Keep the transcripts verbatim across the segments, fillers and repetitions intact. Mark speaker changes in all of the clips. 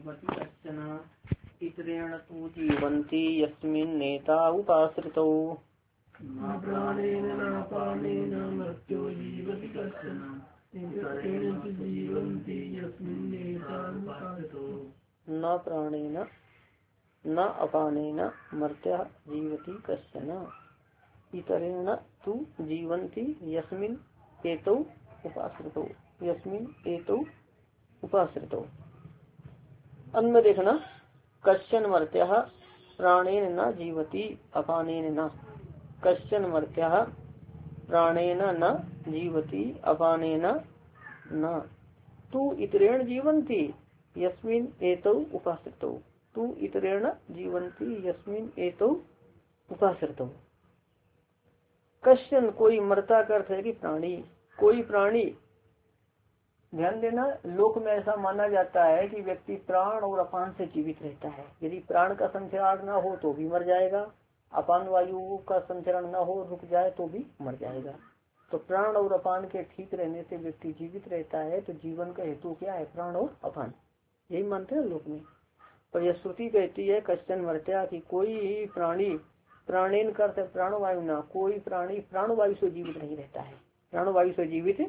Speaker 1: जीवति कश्चन इतरेण तु जीवन्ति यस्मिन् नेता उपाश्रितौ
Speaker 2: न प्राणेन नापानेन मर्त्यो जीवति कश्चन इतरेण तु जीवन्ति यस्मिन् नेता उपाश्रितौ
Speaker 1: न प्राणेन न अपानेन मर्त्यः जीवति कश्चन इतरेण तु जीवन्ति यस्मिन् एतौ उपाश्रितौ यस्मिन् एतौ उपाश्रितौ। अन्य देखना कश्चन मर्त्यः प्राणेन न जीवति अपानेन न कश्चन मर्त्यः प्राणेन न जीवति अपानेन न तु इतरेण जीवन्ति यस्मिन् एतौ उपाश्रितौ तु इतरेण जीवन्ति यस्मिन् एतौ उपाश्रितौ। कश्चन कोई मरता का अर्थ है कि प्राणी कोई प्राणी। ध्यान देना, लोक में ऐसा माना जाता है कि व्यक्ति प्राण और अपान से जीवित रहता है। यदि प्राण का संचरण न हो तो भी मर जाएगा, अपान वायु का संचरण न हो रुक जाए तो भी मर जाएगा। तो प्राण और अपान के ठीक रहने से व्यक्ति जीवित रहता है। तो जीवन का हेतु क्या है? प्राण और अपान, यही मानते हैं लोक में। पर यह श्रुति कहती है कश्चन मर्त्या की कोई प्राणी प्राणेन करते प्राणवायु ना कोई प्राणी प्राणवायु से जीवित नहीं रहता है। प्राणवायु से जीवित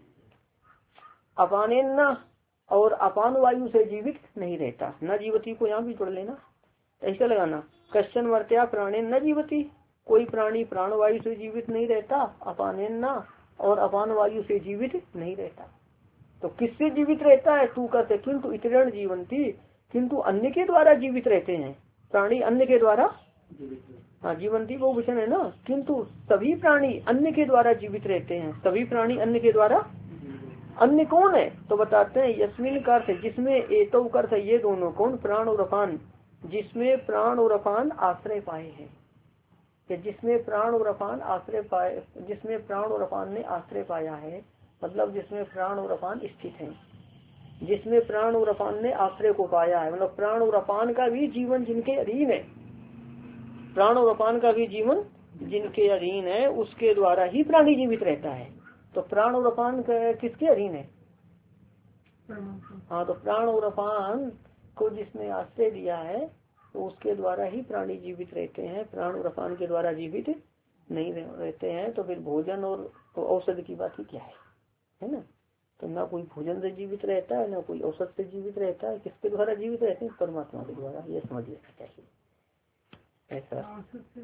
Speaker 1: अपानेन न और अपान वायु से जीवित नहीं रहता। न जीवती को यहाँ भी जोड़ लेना, ऐसा लगाना कश्चन मर्त्या प्राणेन न जीवती कोई प्राणी प्राणवायु से जीवित नहीं रहता, अपानेन न और अपान वायु से जीवित नहीं रहता। तो किससे जीवित रहता है? तू कहते किंतु इतरेण जीवंती किंतु अन्य के द्वारा जीवित रहते हैं प्राणी, अन्य के द्वारा। हाँ, जीवंती वो वचन है ना। किंतु सभी प्राणी अन्य के द्वारा जीवित रहते हैं, सभी प्राणी अन्य के द्वारा। अन्य कौन है? तो बताते हैं यस्मिन का अर्थ जिसमें एतौ का अर्थ ये दोनों कौन? प्राण और अपान, जिसमें प्राण और अपान आश्रय पाए हैं, कि जिसमें प्राण और अपान आश्रय पाए, जिसमें प्राण और अपान ने आश्रय पाया है, मतलब जिसमें प्राण और अपान स्थित है, जिसमें प्राण और अपान ने आश्रय को पाया है। मतलब प्राण और अपान का भी जीवन जिनके अधीन है, प्राण और अपान का भी जीवन जिनके अधीन है, उसके द्वारा ही प्राणी जीवित रहता है। तो प्राण और अपान किसके अधीन है? हाँ, तो प्राण और अपान को जिसने आश्रय दिया है तो उसके द्वारा ही प्राणी जीवित रहते हैं, प्राण और अपान के द्वारा जीवित नहीं रहते हैं। तो फिर भोजन और औषध की बात ही क्या है, है ना। तो ना कोई भोजन से जीवित रहता है, ना कोई औषध से जीवित रहता है। किसके द्वारा जीवित रहते हैं? परमात्मा के द्वारा। ये समझ लेना चाहिए ऐसा।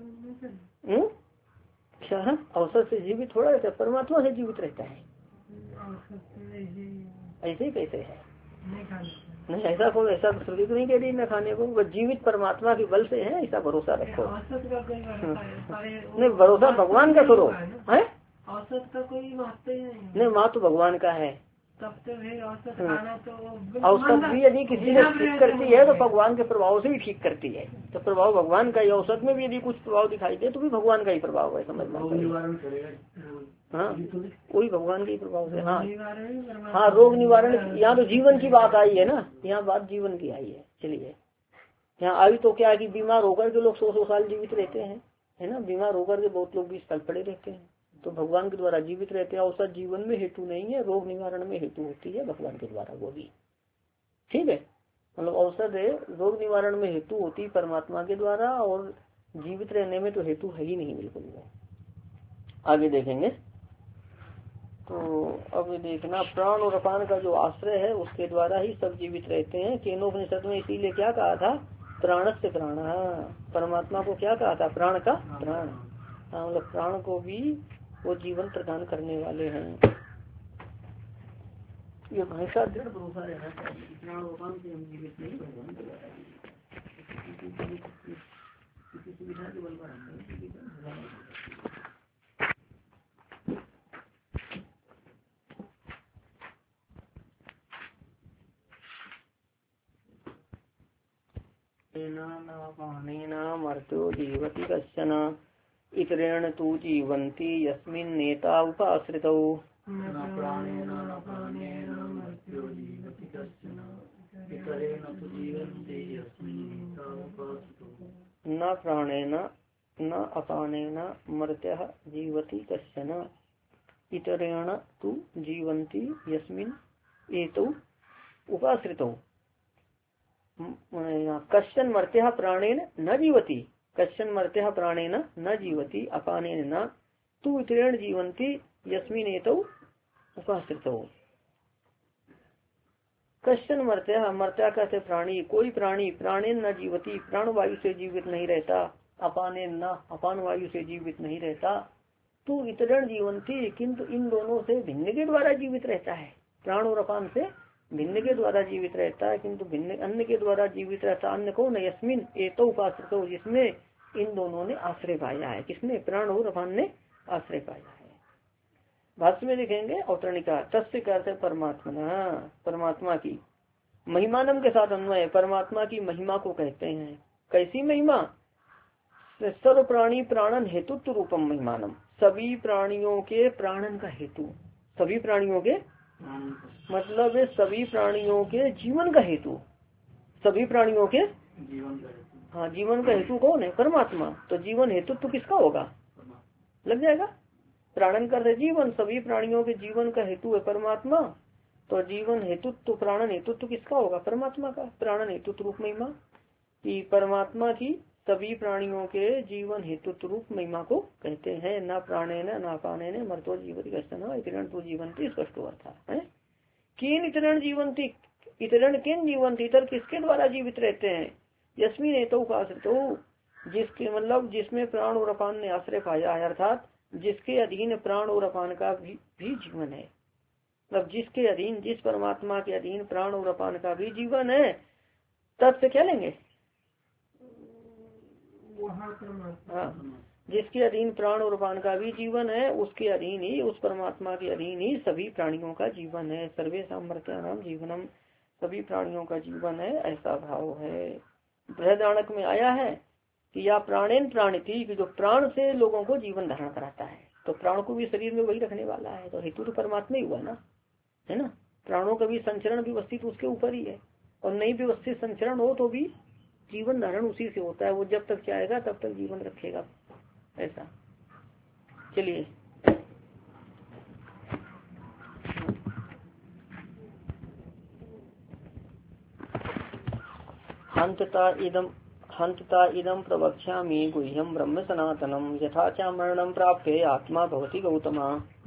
Speaker 1: क्या है? औषध से जीवित थोड़ा रहता है, परमात्मा से जीवित रहता है। ऐसे ही कैसे है? नहीं, ऐसा को ऐसा श्रुति तो नहीं कह रही न खाने को, वो जीवित परमात्मा के बल से है, ऐसा भरोसा रखो। नहीं, भरोसा भगवान का करो है।
Speaker 2: औसत का कोई महत्व ही नहीं।
Speaker 1: नहीं, माँ तो भगवान का है।
Speaker 2: तब तो भाई औसत खाना तो
Speaker 1: औसत भी यदि किसी ने ठीक करती है तो भगवान के प्रभाव से भी ठीक करती है। तो प्रभाव भगवान का ही। औसत में भी यदि कुछ प्रभाव दिखाई दे तो भी भगवान का ही प्रभाव है, समझना। हाँ, कोई भगवान के ही प्रभाव से। हाँ हाँ, रोग निवारण। यहाँ तो जीवन की बात आई है ना, यहाँ बात जीवन की आई है। चलिए, यहाँ आई तो क्या है कि बीमार होकर के लोग सौ सौ साल जीवित रहते हैं, है ना। बीमार होकर के बहुत लोग बीस साल पड़े रहते हैं, तो भगवान के द्वारा जीवित रहते हैं। औसत जीवन में हेतु नहीं है, रोग निवारण में हेतु होती है भगवान के द्वारा, वो भी ठीक है। मतलब औसत है, रोग निवारण में हेतु होती परमात्मा के द्वारा, और जीवित रहने में तो हेतु है ही नहीं बिल्कुल भी। आगे देखेंगे। तो अब देखना, प्राण और अपान का जो आश्रय है उसके द्वारा ही सब जीवित रहते हैं। केनोपनिषद में इसीलिए क्या कहा था? प्राणस्य प्राण। परमात्मा को क्या कहा था? प्राण का प्राण। हाँ, मतलब प्राण को भी वो जीवन प्रदान करने वाले हैं। ये हमेशा दृढ़ भरोसा रहना चाहिए। प्राण अपान से हम जीवित नहीं, भगवान के द्वारा किसी सुविधा के बल पर हम मर्त्यो जीवति कश्चन इतरेण तु जीवन्ति यस्मिन् नेता उपाश्रितौ न प्राणेन न अपानेन मर्त्यः जीवति कश्चन इतरेण तु जीवन्ति यस्मिन् एतौ उपाश्रितौ। कश्चन मर्त्य प्राणेन न जीवती, कश्चन मर्त्य प्राणेन न जीवती अपानेन न तू इतरेण जीवंती यस्मिनेतौ उपाश्रितौ। कश्चन मर्त्या, मर्त्या कहते प्राणी, कोई प्राणी प्राणेन न जीवती, प्राण वायु से जीवित नहीं रहता, अपानेन न, अपान वायु से जीवित नहीं रहता, तू इतरण जीवंती, किंतु इन दोनों से भिन्न के द्वारा जीवित रहता है। प्राण और अपान से भिन्न के द्वारा जीवित रहता है, किंतु भिन्न अन्य के द्वारा जीवित रहता। अन्य कौन है? यस्मिन एतो उपाश्रितो, जिसमें इन दोनों ने आश्रय पाया है। किसने? प्राण और अपान ने आश्रय पाया है। भाष्य में लिखेंगे अवतरणिका तस्य करते परमात्मा, परमात्मा की महिमानम के साथ अन्वय, परमात्मा की महिमा को कहते हैं। कैसी महिमा? सर्व प्राणी प्राणन हेतुत्व रूपम महिमानम, सभी प्राणियों के प्राणन का हेतु, सभी प्राणियों के मतलब सभी प्राणियों के जीवन का हेतु, सभी प्राणियों के जीवन का हेतु। हाँ, जीवन का हेतु कौन है? परमात्मा। तो जीवन हेतुत्व किसका होगा? लग जाएगा। प्राणन कर जीवन, सभी प्राणियों के जीवन का हेतु है परमात्मा। तो जीवन हेतुत्व प्राणन हेतुत्व किसका होगा? परमात्मा का। प्राणन हेतुत्व रूप महिमा कि परमात्मा की सभी प्राणियों के जीवन हेतुत्व रूप महिमा को कहते हैं। न प्राणे न नापाने न मर्तो जीवती कश्चन इतरण तो जीवंती, स्पष्ट हुआ था है। किन इतरण जीवंती, इतरण किन जीवंती, इतर किसके द्वारा जीवित रहते हैं? यस्मिन हेतु उपाश्रितो, जिसके मतलब जिसमें प्राण और अपान ने आश्रय पाया है, अर्थात जिसके अधीन प्राण और अपान का भी, भी जीवन है। मतलब जिसके अधीन, जिस परमात्मा के अधीन प्राण और अपान का भी जीवन है, तब से क्या लेंगे? हाँ, जिसके अधीन प्राण और अपान का भी जीवन है, उसके अधीन ही, उस परमात्मा के अधीन ही सभी प्राणियों का जीवन है। सर्वे सामर्थ्यानाम जीवनम, सभी प्राणियों का जीवन है, ऐसा भाव है। बृहदारण्यक में आया है कि या प्राणेन प्राणिति, कि जो प्राण से लोगों को जीवन धारण कराता है। तो प्राण को भी शरीर में वही रखने वाला है, तो हेतु तो परमात्मा ही हुआ ना, है ना। प्राणों का भी संचरण व्यवस्थित उसके ऊपर ही है, और नहीं व्यवस्थित संचरण हो तो भी जीवन धारण उसी से होता है। वो जब तक चाहेगा तब तक जीवन रखेगा, ऐसा। चलिए हंतता इदम हंतता इदम प्रवक्ष्यामि गुह्यम ब्रह्म सनातनम, यथा च मरणं प्राप्ते आत्मा भवति गौतमा।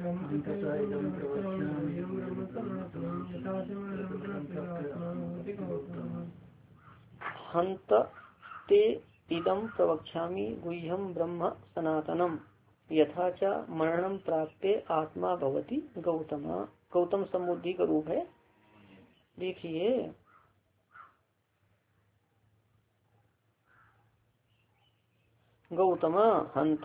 Speaker 1: हंत ते इदम प्रवक्ष्यामि गुह्यम ब्रह्म सनातनम, यथा च मरणं प्राप्ते आत्मा भवति गौतमा। गौतम समुद्धि का रूप है। देखिए गौतम हंत,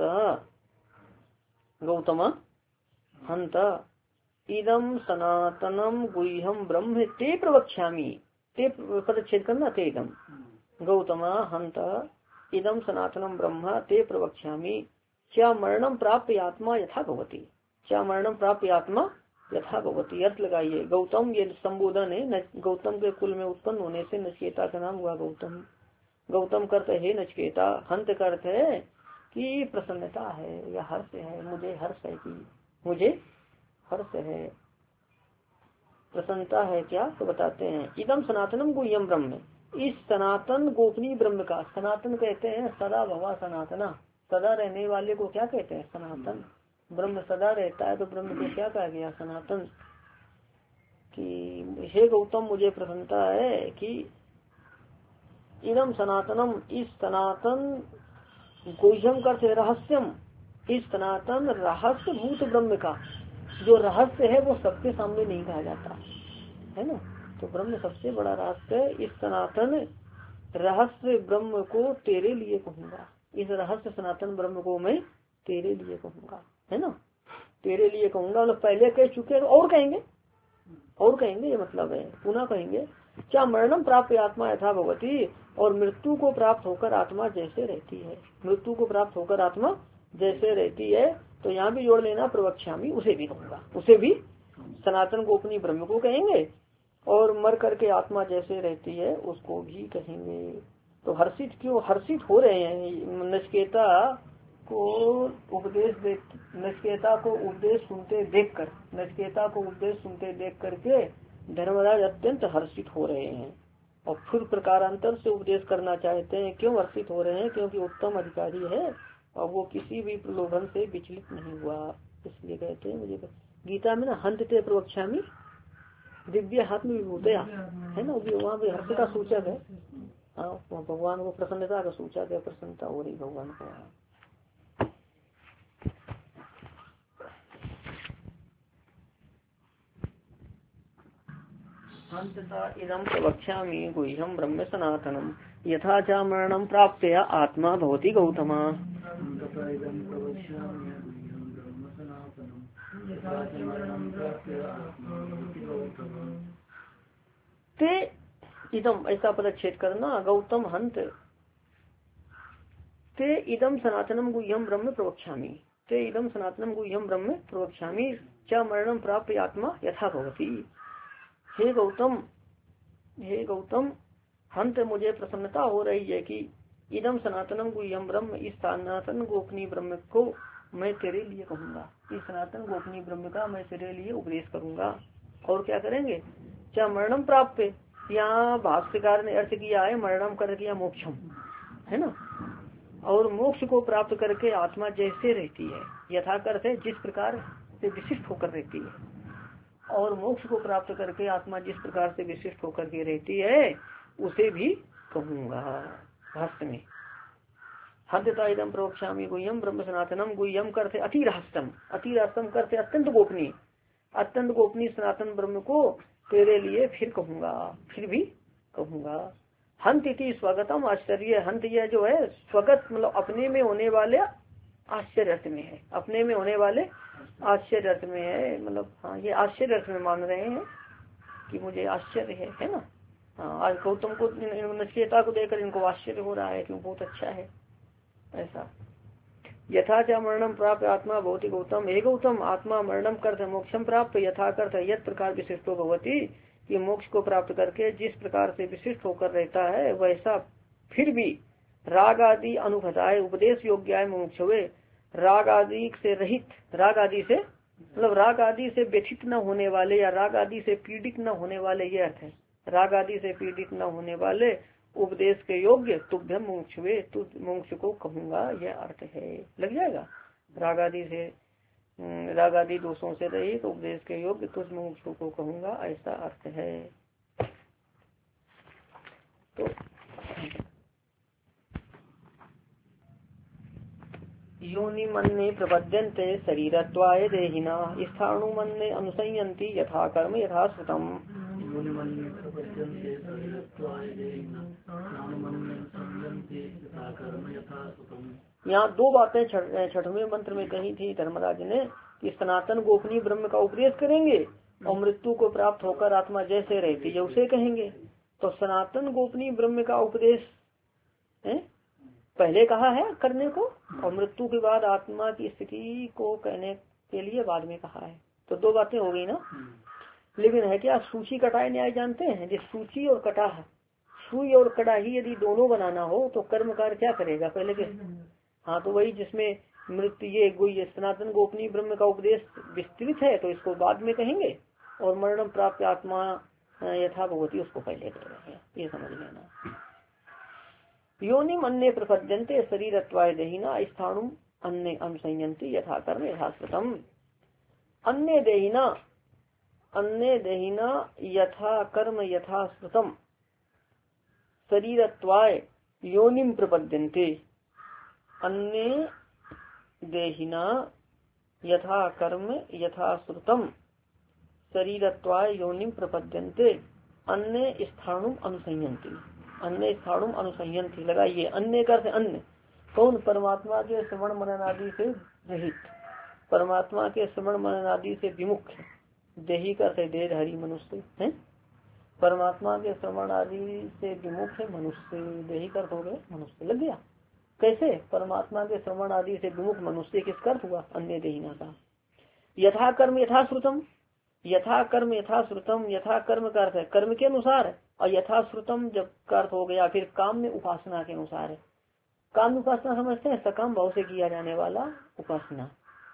Speaker 1: गौतम हंत इदम सनातनम गुह्यम ब्रह्म ते प्रवक्ष्यामि, ते पदच्छेद करना, ते इदम गौतम हंत इदम सनातनम ब्रह्म ते प्रवक्ष्यामि, क्या मरणम प्राप्त आत्मा यथा भवति, क्या मरणम प्राप्त आत्मा यथा भवति। अर्थ लगाइए, गौतम ये संबोधन है, गौतम के कुल में उत्पन्न होने से नचिकेता का नाम हुआ गौतम। गौतम करते है नचिकेता, हंत करते है कि प्रसन्नता है या हर्ष है, मुझे हर्ष है कि मुझे हर्ष है, प्रसन्नता है क्या, तो बताते हैं। इदम सनातनम गुह्यम ब्रह्म, इस सनातन गोपनीय ब्रह्म का, सनातन कहते हैं सदा भवा सनातना, सदा रहने वाले को क्या कहते हैं? सनातन। ब्रह्म सदा रहता है तो ब्रह्म को क्या कहा गया? सनातन। कि हे गौतम मुझे प्रसन्नता है कि इदम सनातनम, इस सनातन गुह्यम करते रहस्यम, इस सनातन रहस्य भूत ब्रह्म का, जो रहस्य है वो सबके सामने नहीं कहा जाता है ना। तो ब्रह्म सबसे बड़ा रहस्य है। इस सनातन रहस्य ब्रह्म को तेरे लिए कहूंगा, इस रहस्य सनातन ब्रह्म को मैं तेरे लिए कहूंगा, है ना। तेरे लिए कहूंगा मतलब पहले कह चुके हैं और कहेंगे, और कहेंगे, ये मतलब है पुनः कहेंगे। क्या मरणम प्राप्त आत्मा यथा भवति, और मृत्यु को प्राप्त होकर आत्मा जैसे रहती है, मृत्यु को प्राप्त होकर आत्मा जैसे रहती है। तो यहाँ भी जोड़ लेना प्रवक्ष्यामि, उसे भी कहूंगा, उसे भी सनातन गोपनीय ब्रह्म को कहेंगे, और मर करके आत्मा जैसे रहती है उसको भी कहेंगे। तो हर्षित क्यों, हर्षित हो रहे हैं नचिकेता को उपदेश दे, नचिकेता को उपदेश सुनते देख कर, नचिकेता को उपदेश सुनते देख करके धर्मराज अत्यंत हर्षित हो रहे हैं। और फिर प्रकारांतर से उपदेश करना चाहते हैं। क्यों वर्षित हो रहे हैं? क्योंकि उत्तम अधिकारी है और वो किसी भी प्रलोभन से विचलित नहीं हुआ, इसलिए कहते हैं मुझे। गीता में ना हंतते प्रवक्ष्यामि दिव्य हाथ में विभूतया है ना, वहाँ भी हर्ष का सूचक है। हाँ, भगवान को प्रसन्नता का सूचक है, प्रसन्नता हो रही भगवान को। अंततः इदं प्रवक्ष्यामि गुह्यं ब्रह्म सनातनम यथा च मरणं प्राप्य आत्मा भवति गौतम। ते इदम ऐसा पदच्छेद करना, गौतम हंत ते इदम सनातनम गुह्यम ब्रह्म प्रवक्ष्यामि, ते इदम सनातनम गुह्यम ब्रह्म प्रवक्ष्यामि च मरणं प्राप्य आत्मा यथा भवति। हे गौतम, हे गौतम हंत मुझे प्रसन्नता हो रही है कि इदम सनातनम गुह्यम ब्रह्म, इस सनातन गोपनीय ब्रह्म को मैं तेरे लिए कहूंगा, इस सनातन गोपनीय ब्रह्म का मैं तेरे लिए उपदेश करूंगा। और क्या करेंगे? क्या मरणम प्राप्त, यहाँ भाष्यकार ने अर्थ किया है मरणम कर किया मोक्षम है ना, और मोक्ष को प्राप्त करके आत्मा जैसे रहती है, यथा करते जिस प्रकार से विशिष्ट होकर रहती है, और मोक्ष को प्राप्त करके आत्मा जिस प्रकार से विशिष्ट होकर के रहती है उसे भी कहूंगा। भाष्य में हंतता इदम प्रवक्ष्यामि गुह्यम ब्रह्म सनातनम, गुह्यम करते अति रहस्यम, अति रहस्यम करते अत्यंत गोपनीय, अत्यंत गोपनीय सनातन ब्रह्म को तेरे लिए फिर कहूंगा, फिर भी कहूंगा। हंत इति स्वागतम आश्चर्य, हंत यह जो है स्वगत मतलब अपने में होने वाले आश्चर्य अर्थ में है, अपने में होने वाले आश्चर्य अर्थ में है, मतलब हाँ ये आश्चर्य अर्थ में मान रहे हैं कि मुझे आश्चर्य है, है ना। हाँ, आज गौतम को नचिकेता को देखकर इनको आश्चर्य हो रहा है कि बहुत अच्छा है ऐसा। यथा च मरणम प्राप्त आत्मा भवति गौतम, हे गौतम आत्मा मरणम करते मोक्षम प्राप्त, यथा करते यथ प्रकार विशिष्टो भवति, कि मोक्ष को प्राप्त करके जिस प्रकार से विशिष्ट होकर रहता है वैसा फिर भी राग आदि अनुभताए उपदेश योग्य मुमुक्षुवे, राग आदि से रहित, राग आदि से मतलब राग आदि से व्यथित न होने वाले या राग आदि से पीड़ित न होने वाले, ये अर्थ है, राग आदि से पीड़ित न होने वाले उपदेश के योग्य तुभ्यम मुमुक्षुवे, तु मुमुक्ष को कहूंगा, यह अर्थ है। लग जाएगा, राग आदि से राग आदि दोषों से रहित उपदेश के योग्य तुझ मुमुक्ष को कहूंगा, ऐसा अर्थ है। तो योनि मन्ने प्रपद्यन्ते शरीरत्वाय देहिना स्थाणु मन्ने अनुसंयन्ति यथा कर्म यथा श्रुतम्। यहाँ दो बातें छठवें मंत्र में कही थी धर्मराज ने कि सनातन गोपनीय ब्रह्म का उपदेश करेंगे और मृत्यु को प्राप्त होकर आत्मा जैसे रहती है उसे कहेंगे। तो सनातन गोपनीय ब्रह्म का उपदेश है पहले कहा है करने को, और मृत्यु के बाद आत्मा की स्थिति को कहने के लिए बाद में कहा है। तो दो बातें हो गई ना। लेकिन है क्या सूची कटाई न्याय जानते हैं? जिस सूची और कटाह, सुई और कड़ाही यदि दोनों बनाना हो तो कर्मकार क्या करेगा पहले के? हाँ, तो वही जिसमें मृत्यु ये गुह्य सनातन गोपनीय ब्रह्म का उपदेश विस्तृत है तो इसको बाद में कहेंगे, और मरण प्राप्त आत्मा यथा भगवती उसको पहले कह रहे हैं, ये समझ लेना। योनि अन्य प्रपद्यन्ते शरीरत्वाय देहिना स्थाणु अन्य अनुसंयन्ति यथा कर्म यथा श्रुतम्। अन्य देहिना, अन्य देहिना यथा कर्म यथा श्रुतम् शरीरत्वाय योनिम प्रपद्यन्ते, अन्य देहिना यथा कर्म यथा श्रुतम् शरीरत्वाय योनिम प्रपद्यन्ते अन्य स्थाणुम अनुसंयन्ति, अन्य स्थाणुम अनुसंयन्ति। लगाइए अन्य का अर्थ अन्य कौन? परमात्मा के श्रवण मनन आदि से रहित, परमात्मा के श्रवण मनन आदि से विमुख। देही का अर्थ देहधारी मनुष्य है, परमात्मा के श्रवण आदि से विमुख है मनुष्य, देही का अर्थ हो गए मनुष्य। लग गया कैसे? परमात्मा के श्रवण आदि से विमुख मनुष्य किसका अर्थ हुआ? अन्य देहिना का। यथा कर्म यथा श्रुतम, यथा कर्म यथा श्रुतम, यथा कर्म का अर्थ है कर्म के अनुसार, और यथा श्रुतम जब का अर्थ हो गया फिर काम में उपासना के अनुसार है। काम उपासना समझते हैं सकाम भाव से किया जाने वाला उपासना।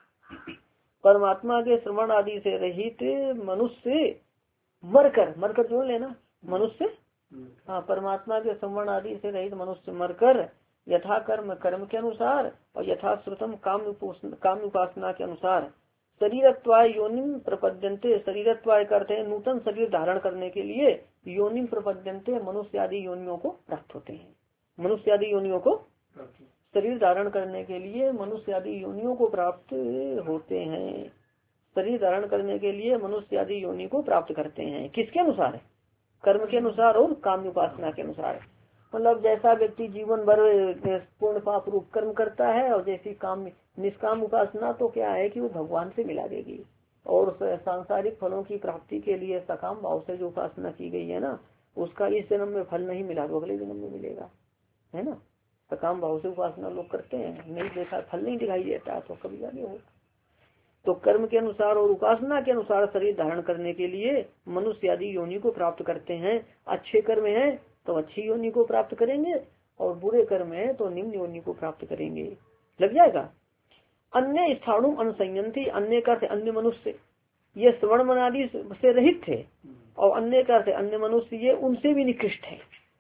Speaker 1: परमात्मा के श्रवण आदि से रहित मनुष्य मरकर, मरकर जोड़ लेना, मनुष्य हाँ, परमात्मा के संवरण आदि से रहित मनुष्य मरकर यथा कर्म कर्म के अनुसार और यथा श्रुतम काम काम उपासना के अनुसार शरीरत्वाय योनिम प्रपद्यन्ते, शरीरत्वाय करते हैं नूतन शरीर धारण करने के लिए, योनिम प्रपद्यन्ते मनुष्य आदि योनियों को प्राप्त होते हैं। मनुष्य आदि योनियों को शरीर धारण करने के लिए मनुष्य आदि योनियों को प्राप्त होते हैं। शरीर धारण करने के लिए मनुष्य आदि योनि को प्राप्त करते हैं। किसके अनुसार? कर्म के अनुसार और काम उपासना के अनुसार। मतलब जैसा व्यक्ति जीवन भर पूर्ण पाप रूप कर्म करता है और जैसी काम निष्काम उपासना तो क्या है कि वो भगवान से मिला देगी, और सांसारिक फलों की प्राप्ति के लिए सकाम भाव से जो उपासना की गई है ना, उसका इस जन्म में फल नहीं मिला तो अगले जन्म में मिलेगा, है ना। सकाम भाव से उपासना लोग करते हैं, नहीं देखा फल नहीं दिखाई देता तो कभी आगे हो। तो कर्म के अनुसार और उपासना के अनुसार शरीर धारण करने के लिए मनुष्य आदि योनि को प्राप्त करते हैं। अच्छे कर्म है तो अच्छी योनि को प्राप्त करेंगे और बुरे कर्म है तो निम्न योनि को प्राप्त करेंगे। लग जाएगा। अन्य स्थाणु अनुसंयंती, अन्य का अर्थ अन्य मनुष्य, ये श्रवण मन आदि से रहित थे, और अन्य का अर्थ अन्य मनुष्य ये उनसे भी निकृष्ट है।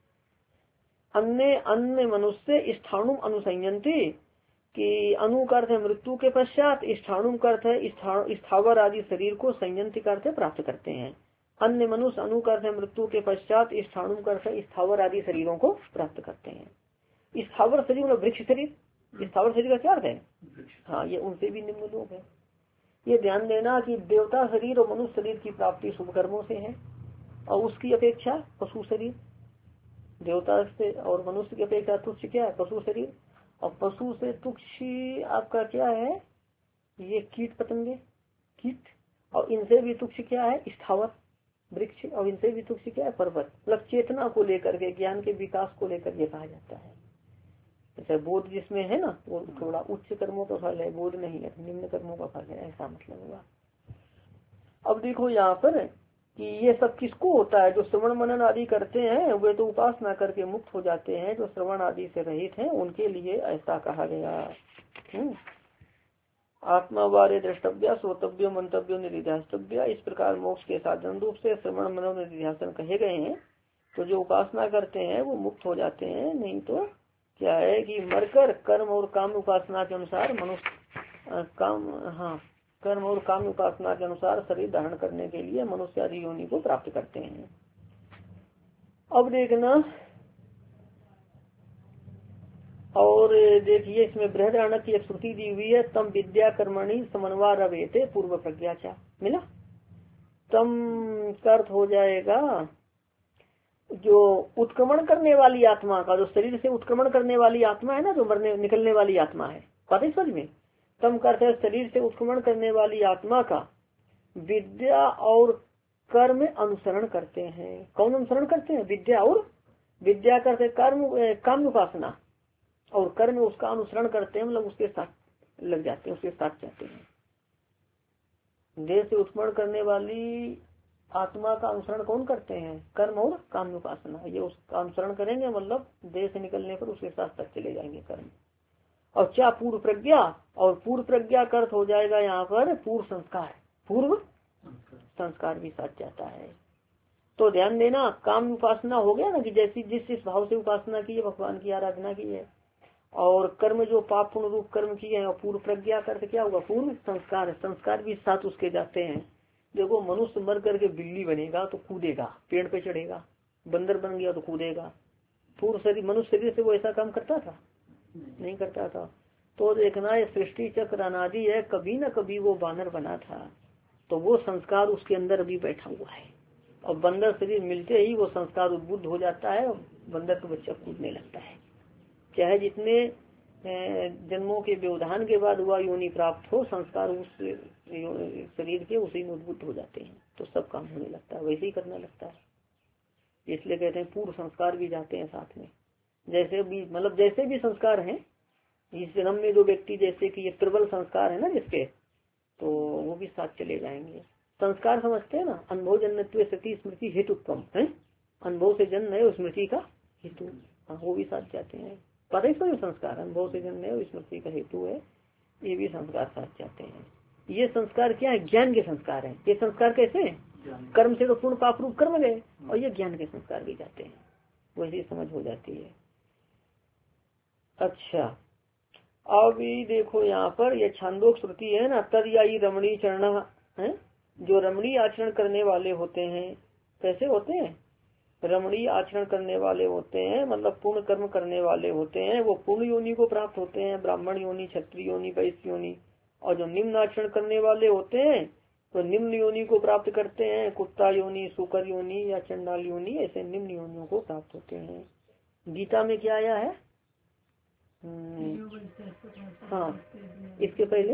Speaker 1: अन्य अन्य मनुष्य स्थाणु अनुसंयंती कि अनु का अर्थ है मृत्यु के पश्चात, स्थाणु का अर्थ है स्थावर आदि शरीर को, संयंत्र का अर्थ प्राप्त करते हैं। अन्य मनुष्य अनु का अर्थ है मृत्यु के पश्चात, स्थाणु का अर्थ है स्थावर आदि शरीरों को प्राप्त करते हैं। स्थावर शरीर मतलब वृक्ष शरीर, स्थावर शरीर का क्या अर्थ है? हाँ, ये उनसे भी निम्न लोग है। ये ध्यान देना कि देवता शरीर और मनुष्य शरीर की प्राप्ति शुभ कर्मों से है, और उसकी अपेक्षा पशु शरीर, देवता से और मनुष्य की अपेक्षा तुच्छ क्या है? पशु शरीर। और पशु से तुच्छ आपका क्या है? ये कीट पतंगे, कीट। और इनसे भी तुच्छ क्या है? स्थावर वृक्ष। और इनसे भी तुच्छ क्या है? पर्वत। मतलब चेतना को लेकर के, ज्ञान के विकास को लेकर ये कहा जाता है। जैसे बोध जिसमें है ना, वो थोड़ा उच्च कर्मों का फल है, बोध नहीं है, निम्न कर्मों का फल है, ऐसा मतलब होगा। अब देखो यहाँ पर कि ये सब किसको होता है? जो श्रवण मनन आदि करते हैं वे तो उपासना करके मुक्त हो जाते हैं, जो श्रवण आदि से रहित हैं उनके लिए ऐसा कहा गया। आत्मा बारे द्रष्टव्य, श्रोतव्य, मंतव्य, निधिध्यास्तव्य, इस प्रकार मोक्ष के साधन रूप से श्रवण मनन निधिध्यासन कहे गए हैं। तो जो उपासना करते हैं वो मुक्त हो जाते हैं। नहीं तो क्या है कि मरकर कर्म और काम उपासना के अनुसार मनुष्य काम हाँ कर्म और काम उपासना के अनुसार शरीर धारण करने के लिए मनुष्य आदि योनि को प्राप्त करते हैं। अब देखना, और देखिए इसमें बृहदारण्यक की एक श्रुति दी हुई है, तम विद्या कर्मणि समन्वय रवेते पूर्व प्रज्ञाचा। मिला? तम अर्थ हो जाएगा जो उत्क्रमण करने वाली आत्मा का, जो शरीर से उत्क्रमण करने वाली आत्मा है ना, जो मरने निकलने वाली आत्मा है, पता है समझ में। तम करते हैं शरीर से उत्क्रमण करने वाली आत्मा का विद्या और कर्म अनुसरण करते हैं। कौन अनुसरण करते हैं? विद्या और विद्या करते कर्म काम उपासना, और कर्म उसका अनुसरण करते हैं, मतलब उसके साथ लग जाते हैं, उसके साथ जाते हैं। देह से उत्क्रमण करने वाली आत्मा का अनुसरण कौन करते हैं? कर्म और काम उपासना। ये उसका अनुसरण करेंगे, मतलब देह से निकलने पर उसके साथ तक चले जाएंगे कर्म। और क्या पूर्व प्रज्ञा, और पूर्व प्रज्ञा का अर्थ हो जाएगा यहाँ पर पूर्व संस्कार, पूर्व संस्कार भी साथ जाता है। तो ध्यान देना, काम उपासना हो गया ना कि जैसी जिस जिस भाव से उपासना की है, भगवान की आराधना की है, और कर्म जो पाप पुण्य रूप कर्म किए हैं, और पूर्व प्रज्ञा का अर्थ क्या होगा? पूर्व संस्कार, संस्कार भी साथ उसके जाते हैं। देखो मनुष्य मर करके बिल्ली बनेगा तो कूदेगा, पेड़ पे चढ़ेगा, बंदर बन गया तो कूदेगा। पूर्व शरीर मनुष्य शरीर से वो ऐसा काम करता था? नहीं करता था। तो देखना ये सृष्टि चक्र अनादि है, कभी न कभी वो बानर बना था, तो वो संस्कार उसके अंदर अभी बैठा हुआ है, और बंदर शरीर मिलते ही वो संस्कार उद्बुद्ध हो जाता है, और बंदर का बच्चा कूदने लगता है। क्या है, जितने जन्मों के व्यवधान के बाद हुआ योनि प्राप्त हो, संस्कार उस शरीर के उसी में उद्बुद्ध हो जाते हैं, तो सब काम होने लगता है, वैसे ही करने लगता है। इसलिए कहते हैं पूर्व संस्कार भी जाते हैं साथ में। जैसे भी मतलब जैसे भी संस्कार हैं इस जन्म में, जो व्यक्ति जैसे कि ये प्रबल संस्कार है ना जिसके, तो वो भी साथ चले जाएंगे। संस्कार समझते हैं ना, अनुभव जन्मत्व सती स्मृति हेतुत्वम है, अनुभव से जन्म है स्मृति का हेतु, वो भी साथ जाते हैं। पता ही समझो संस्कार अनुभव से जन्म है स्मृति का हेतु है, ये भी संस्कार साथ जाते हैं। ये संस्कार क्या है? ज्ञान के संस्कार है। ये संस्कार कैसे? कर्म से तो पूर्ण पाप रूप कर्म गए, और ये ज्ञान के संस्कार भी जाते हैं। वैसी समझ हो जाती है। अच्छा, अब ये देखो यहाँ पर ये छांदोक श्रुति है ना, तद याई रमणी चरण है, जो रमणीय आचरण करने वाले होते हैं, कैसे होते हैं, रमणीय आचरण करने वाले होते हैं, मतलब पूर्ण कर्म करने वाले होते हैं, वो पूर्ण योनि को प्राप्त होते हैं, ब्राह्मण योनि, क्षत्रिय योनि, वैश्य योनि। और जो निम्न आचरण करने वाले होते हैं तो निम्न योनि को प्राप्त करते हैं, कुत्ता योनि, सुकर योनि या चंडाल योनि, ऐसे निम्न योनियों को प्राप्त होते हैं। गीता में क्या आया है? हाँ, इसके पहले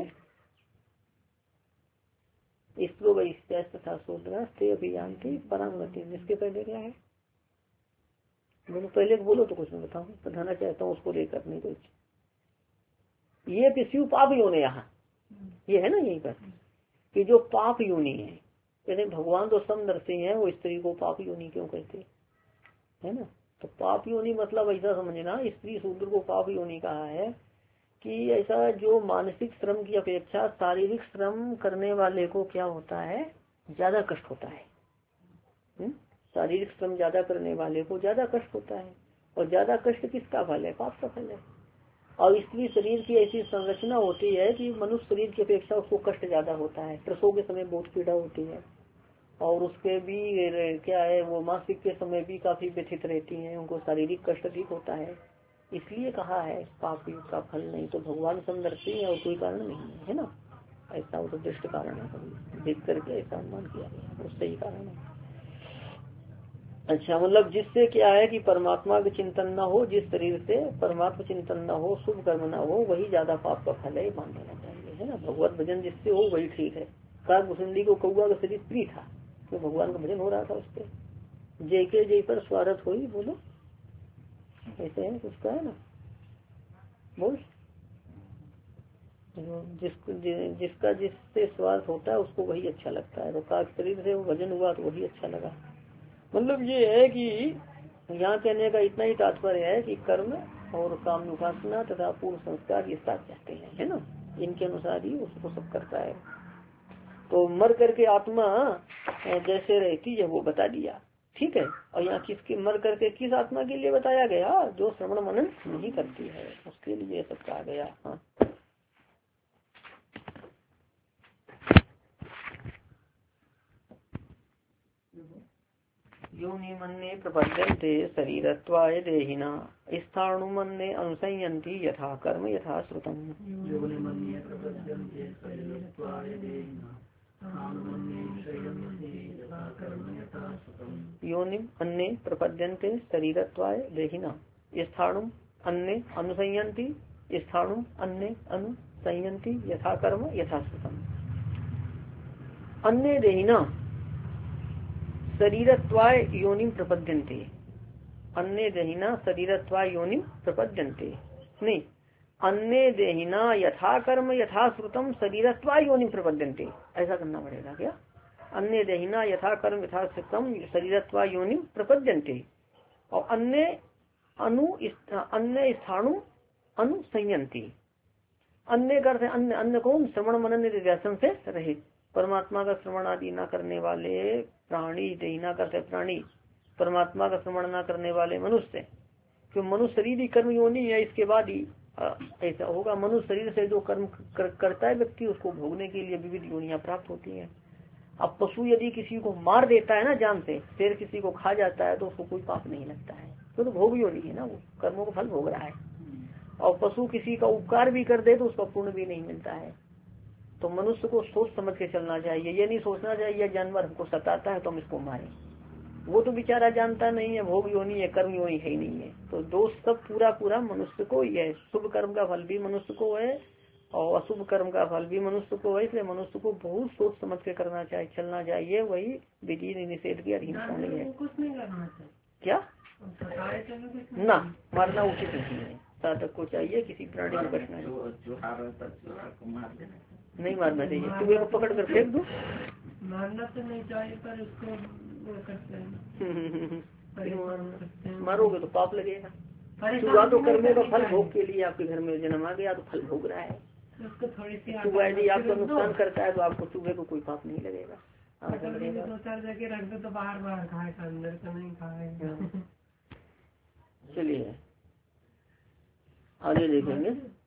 Speaker 1: इसको तथा शूद्रास्ते अभियान की परामति, इसके पहले क्या है? बोलो पहले बोलो तो कुछ मैं बताऊँ, बताना चाहता हूँ उसको लेकर नहीं कुछ। ये पिस्यु पाप योनि, यहाँ ये है ना यहीं पर कि जो पाप योनि है, कहते भगवान तो समदर्शी है, वो स्त्री को पाप योनि क्यों कहते है ना। तो पाप योनि मतलब ऐसा समझना, स्त्री शूद्र को पाप योनि कहा है कि ऐसा जो मानसिक श्रम की अपेक्षा शारीरिक श्रम करने वाले को क्या होता है, ज्यादा कष्ट होता है। हुँ? शारीरिक श्रम ज्यादा करने वाले को ज्यादा कष्ट होता है, और ज्यादा कष्ट किसका फल है? पाप का फल है। और स्त्री शरीर की ऐसी संरचना होती है कि मनुष्य शरीर की अपेक्षा उसको कष्ट ज्यादा होता है, प्रसव के समय बहुत पीड़ा होती है, और उसके भी क्या है, वो मासिक के समय भी काफी व्यथित रहती हैं, उनको शारीरिक कष्ट अधिक होता है। इसलिए कहा है पाप का फल नहीं, तो भगवान समदर्शी है और कोई कारण नहीं है, है ना। ऐसा वो तो दृष्ट कारण है, देख करके ऐसा अनुमान किया गया, उससे ही कारण है। अच्छा, मतलब जिससे क्या है कि परमात्मा का चिंतन न हो, जिस शरीर से परमात्मा चिंतन न हो, शुभ कर्म न हो, वही ज्यादा पाप का फल है, मान लेना चाहिए, है ना। भगवत भजन जिससे हो वही ठीक है। काकभुसुंडी को कौआ का शरीर प्रिय था, तो भगवान का भजन हो रहा था उसके। जय के जय पर स्वार्थ हुई, बोलो ऐसे है उसका, है ना। बोल जिसको जिसका जिससे स्वार्थ होता है उसको वही अच्छा लगता है, तो काक शरीर से वो भजन हुआ तो वही अच्छा लगा। मतलब ये है कि यहाँ कहने का इतना ही तात्पर्य है कि कर्म और काम उपासना तथा पूर्व संस्कार ये साथ जाते हैं, है ना, इनके अनुसार ही उसको सब करता है। तो मर करके आत्मा जैसे रहती है वो बता दिया, ठीक है। और यहाँ किसकी मर करके किस आत्मा के लिए बताया गया? जो श्रवण मनन नहीं करती है उसके लिए सब कहा गया। हाँ, योनि मन्ये प्रपद्यन्ते शरीरत्वाय देहिना स्थाणुमन्ये अनुसंयन्ति यथा कर्म यथा श्रुतम्। योनिम अन्ये प्रपद्यन्ते शरीरत्वाय देहिना स्थाणुम अन्ये अनुसंयन्ति स्थाणुम अन्ये अनुसंयन्ति यथा कर्म यथा श्रुतम्। अन्ये देहिना शरीरत्वाय योनिम प्रपद्यन्ते, अन्य देहिना शरीरत्वाय योनिम प्रपद्यन्ते, नहीं, अन्य देहिना यथा कर्म यथा श्रुतम शरीरत्वाय योनिम प्रपद्यन्ते, ऐसा करना पड़ेगा क्या? अन्य देहिना यथा कर्म यथा श्रुतम शरीरत्वाय योनिम प्रपद्यन्ते, और अन्य अनु अन्य स्थाणु अनुसंयन्ति। अन्य करते अन्य अन्य कौन? श्रवण मनन निधिध्यासन से रहित, परमात्मा का श्रवण आदि न करने वाले प्राणी, देहिना करते प्राणी, परमात्मा का श्रवण न करने वाले मनुष्य, क्यों मनुष्य शरीर ही कर्म योनि है, इसके बाद ही ऐसा होगा। मनुष्य शरीर से जो कर्म कर, करता है व्यक्ति, उसको भोगने के लिए विविध योनियां प्राप्त होती हैं। अब पशु यदि किसी को मार देता है ना जान से, शेर किसी को खा जाता है, तो उसको कोई पाप नहीं लगता है, तो, तो भोग योनि है ना, वो कर्मों का फल भोग रहा है। और पशु किसी का उपकार भी कर दे तो उसका पुण्य भी नहीं मिलता है। तो मनुष्य को सोच समझ के चलना चाहिए, ये नहीं सोचना चाहिए जानवर हमको सताता है तो हम इसको मारें, वो तो बेचारा जानता नहीं है, भोग योनि है, कर्म योनि है ही नहीं है। तो दोष सब पूरा पूरा मनुष्य को ही है, शुभ कर्म का फल भी मनुष्य को है और अशुभ कर्म का फल भी मनुष्य को है। इसलिए मनुष्य को बहुत सोच समझ के करना चाहिए, चलना चाहिए, वही विधि निषेध की अधीन होनी है।
Speaker 2: कुछ नहीं करना चाहिए
Speaker 1: क्या ना, मारना उचित नहीं है, साधक को चाहिए किसी प्राणी को कष्ट नहीं मारना चाहिए। चूहे को पकड़ कर फेंक दो,
Speaker 2: मारना तो नहीं चाहिए, पर उसको
Speaker 1: मारोगे तो पाप लगेगा। चूहा तो कर्मों का फल भोग के लिए आपके घर में जन्म आ गया, तो फल भोग रहा है।
Speaker 2: उसको थोड़ी सी
Speaker 1: चूहा यदि आपको नुकसान करता है तो आपको चूहे को कोई पाप नहीं लगेगा।
Speaker 2: दो चार जगह रख दो तो बाहर बाहर खाएगा, अंदर तो नहीं खाएगा।
Speaker 1: चलिए आगे देखेंगे,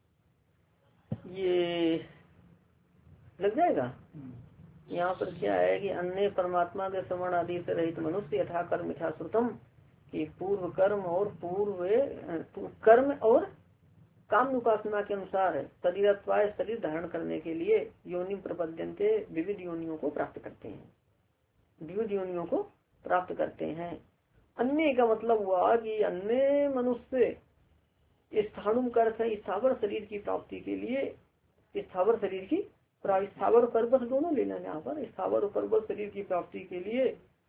Speaker 1: ये लग जाएगा। यहाँ पर क्या है कि अन्य परमात्मा के श्रवण आदि से रहित मनुष्य यथा कर्म यथा श्रुतम, कि पूर्व कर्म और पूर्व कर्म और काम उपासना के अनुसार शरीरत्वाय शरीर धारण करने के लिए योनि प्रपद्यन्ते विविध योनियों को प्राप्त करते हैं, विविध योनियों को प्राप्त करते हैं। अन्य का मतलब हुआ कि अन्य मनुष्य स्थाणुम कर स्थावर शरीर की प्राप्ति के लिए, स्थावर शरीर की स्थावर और पर्वत दोनों लेना यहाँ पर, स्थावर और पर्वत शरीर की प्राप्ति के लिए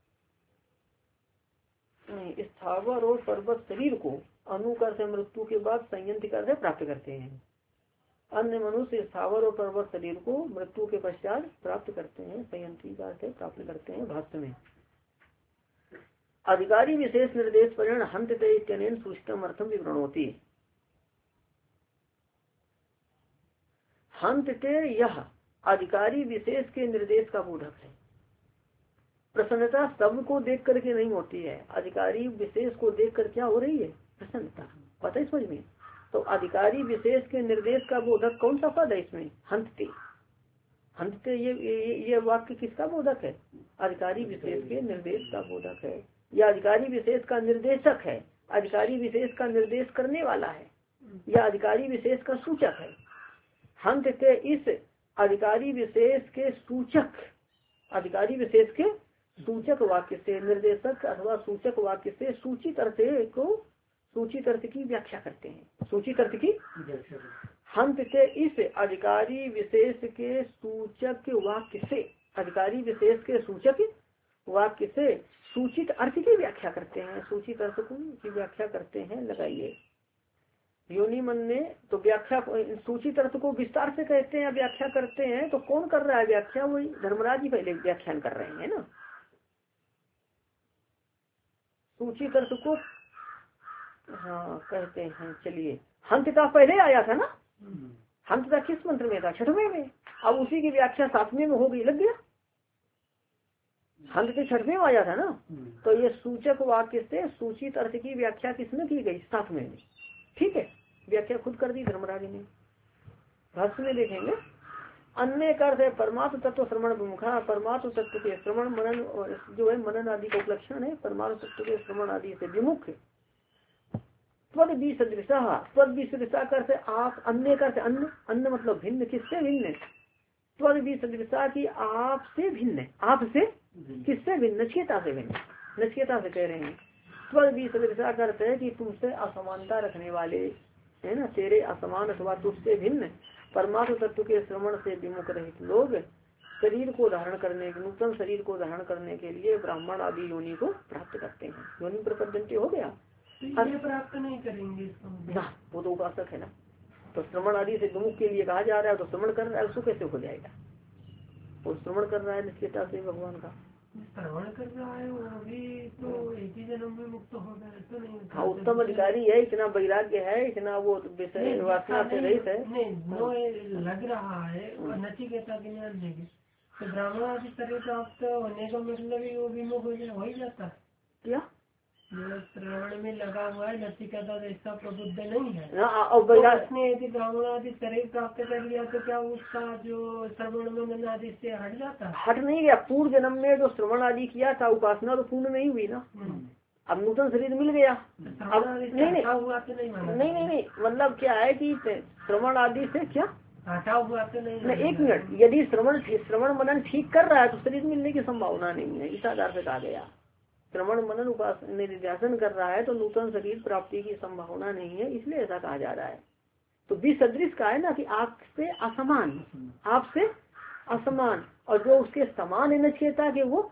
Speaker 1: स्थावर और पर्वत शरीर को अनुकर से मृत्यु के बाद संयंत्र कर प्राप्त करते हैं। अन्य मनुष्य स्थावर और पर्वत शरीर को मृत्यु के पश्चात प्राप्त करते हैं, संयंत्री से प्राप्त करते हैं। भाष्य में अधिकारी विशेष निर्देश परिण हंतते इत्यनेन सुष्टम अर्थम विवरणोति। हंतते यह अधिकारी विशेष के निर्देश का बोधक है। प्रसन्नता सब को देख करके नहीं होती है, अधिकारी विशेष को देख कर क्या हो रही है, प्रसन्नता। पता है समझ में? तो अधिकारी विशेष के निर्देश का बोधक कौन सा पद है इसमें? हंतते। हंतते ये, ये ये वाक्य किसका बोधक है? अधिकारी विशेष के निर्देश का बोधक है, या अधिकारी विशेष का निर्देशक है, अधिकारी विशेष का निर्देश करने वाला है, या अधिकारी विशेष का सूचक है। हंतते इस अधिकारी विशेष के सूचक, अधिकारी विशेष के सूचक वाक्य से, निर्देशक अथवा सूचक वाक्य से सूचित अर्थ को, सूचित अर्थ की व्याख्या करते हैं, सूचित अर्थ की व्याख्या। हंतते इस अधिकारी विशेष के सूचक वाक्य से, अधिकारी विशेष के सूचक वाक्य से सूचित अर्थ की व्याख्या करते हैं, सूचित अर्थ की व्याख्या करते हैं। लगाइए योनि मन ने तो व्याख्या, सूचित अर्थ को विस्तार से कहते हैं, व्याख्या करते हैं। तो कौन कर रहा है व्याख्या? वही धर्मराज जी पहले व्याख्यान कर रहे हैं ना। सूचित अर्थ को हाँ कहते हैं। चलिए हंतता पहले आया था ना, हंतता किस मंत्र में था? छठवें में। अब उसी की व्याख्या सातवें में हो गई, लग गया। हंत छठवें में आया था ना, तो ये सूचक वाक्य से सूचित अर्थ की व्याख्या किसमें की गई? सातवें में। ठीक है, व्याख्या खुद कर दी धर्मराज ने। भाष्य में देखेंगे अन्य का अर्थ है परमात्म तत्व श्रवण विमुखा, परमात्म तत्व के श्रवण मनन जो है मनन आदि का उपलक्षण है, परमात्म तत्व के श्रवण आदि से विमुख। त्वद भी सदृशा, त्वद भी सदृशा कर से आप, अन्य कर से अन्न, अन्न मतलब भिन्न, किससे भिन्न? त्वद भी सदृशा की आपसे भिन्न, आपसे किससे भिन्न? नचिकेता से भिन्न, नचिकेता से कह रहे हैं। त्वद भी सदृशा करते है कि तुमसे असमानता रखने वाले है ना, तेरे असमान अथवा तुझसे भिन्न परमात्म तत्व के श्रवण से विमुख रहित लोग शरीर को धारण करने, नूतन शरीर को धारण करने के लिए ब्राह्मण आदि योनि को प्राप्त करते हैं। योनि प्रपद्यन्ते हो गया,
Speaker 2: ये प्राप्त नहीं करेंगे इसको
Speaker 1: ना, वो तो उपासक है ना। तो श्रवण आदि से विमुख के लिए कहा जा रहा है, तो श्रवण कर रहा है, उसको कैसे हो जाएगा? वो श्रवण कर रहा है निश्चितता से भगवान का,
Speaker 2: श्रवण कर रहा है, वो भी तो एक ही जन्म में मुक्त होगा, तो नहीं।
Speaker 1: हाँ उत्तम अधिकारी है, इतना वैराग्य है, इतना वो विषय वासना से रहित है।
Speaker 2: नहीं, वो लग रहा है नचिकेता के ज्ञान देंगे तो ब्राह्मण आदि शरीर प्राप्त होने का मतलब ही वो विमुख हो ही जाता है।
Speaker 1: क्या
Speaker 2: श्रवण में लगा हुआ है, नचिकेता ऐसा प्रबुद्ध नहीं है।
Speaker 1: तो
Speaker 2: यदि ब्राह्मण आदि शरीर प्राप्त कर लिया तो क्या उसका जो श्रवण मनन आदि से हट जाता है?
Speaker 1: हट नहीं गया। पूर्व जन्म में जो श्रवण आदि किया था उपासना तो पूर्ण नहीं हुई ना, अब नूतन शरीर मिल गया। अब नहीं नहीं
Speaker 2: हुआ तो नहीं माना,
Speaker 1: नहीं नहीं नहीं मतलब क्या है कि श्रवण आदि से क्या
Speaker 2: हटा हुआ तो नहीं,
Speaker 1: नहीं एक मिनट, यदि श्रवण श्रवण मनन ठीक कर रहा है तो शरीर मिलने की संभावना नहीं है, इस आधार से कहा गया। श्रवण मनन उपासना निर्ध्यासन कर रहा है तो नूतन शरीर प्राप्ति की संभावना नहीं है, इसलिए ऐसा कहा जा रहा है। तो विसदृश का है ना कि आपसे असमान, आपसे असमान, और जो उसके समान है नचिकेता के वो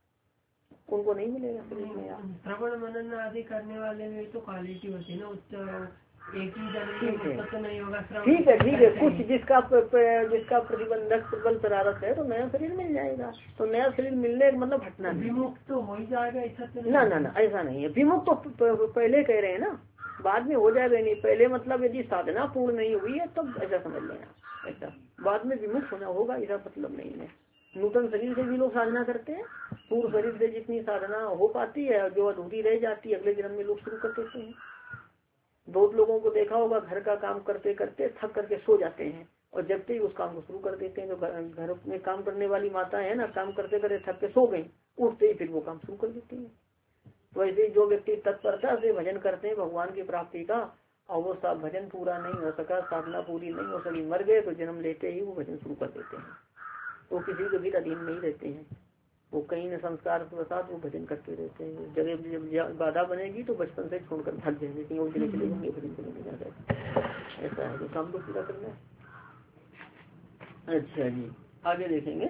Speaker 1: उनको नहीं मिलेगा शरीर में। यार
Speaker 2: श्रवण मनन आदि करने वाले में तो क्वालिटी होती है ना, उच्च एक ही जन्म तो नहीं होगा।
Speaker 1: ठीक है ठीक है, कुछ जिसका जिसका प्रतिबंधक प्रबल शरारत है तो नया शरीर मिल जाएगा, तो नया शरीर मिलने का मतलब हटना नहीं।
Speaker 2: विमुक्त तो हो ही जाएगा ऐसा तो
Speaker 1: ना ना ना ऐसा नहीं है। विमुक्त तो पहले कह रहे हैं ना, बाद में हो जाएगा नहीं। पहले मतलब यदि साधना पूर्ण नहीं हुई है तब तो ऐसा समझ लेना, ऐसा बाद में विमुक्त होना होगा ऐसा मतलब नहीं है। नूतन शरीर से भी लोग साधना करते हैं, पूर्व शरीर से जितनी साधना हो पाती है जो अधूरी रह जाती है अगले जन्म में लोग शुरू कर देते हैं। बहुत लोगों को देखा होगा घर का काम करते करते थक करके सो जाते हैं और जगते ही उस काम को शुरू कर देते हैं। जो घर में काम करने वाली माता है ना, काम करते करते थक के सो गई, उठते ही फिर वो काम शुरू कर देती है। वैसे जो व्यक्ति तत्परता से भजन करते हैं भगवान की प्राप्ति का, और वो सब भजन पूरा नहीं हो सका, साधना पूरी नहीं हो सकी, मर गए, तो जन्म लेते ही वो भजन शुरू कर देते हैं। वो किसी के भी अधीन नहीं रहते हैं, वो कहीं न संस्कार के साथ वो भजन करते रहते हैं। जब जब बाधा बनेगी तो बचपन से छोड़कर भाग जाएंगे, कहीं और जगह चले जाएंगे, भजन करने जा रहे। ऐसा है, तो काम को पूरा करना है। अच्छा जी, आगे देखेंगे।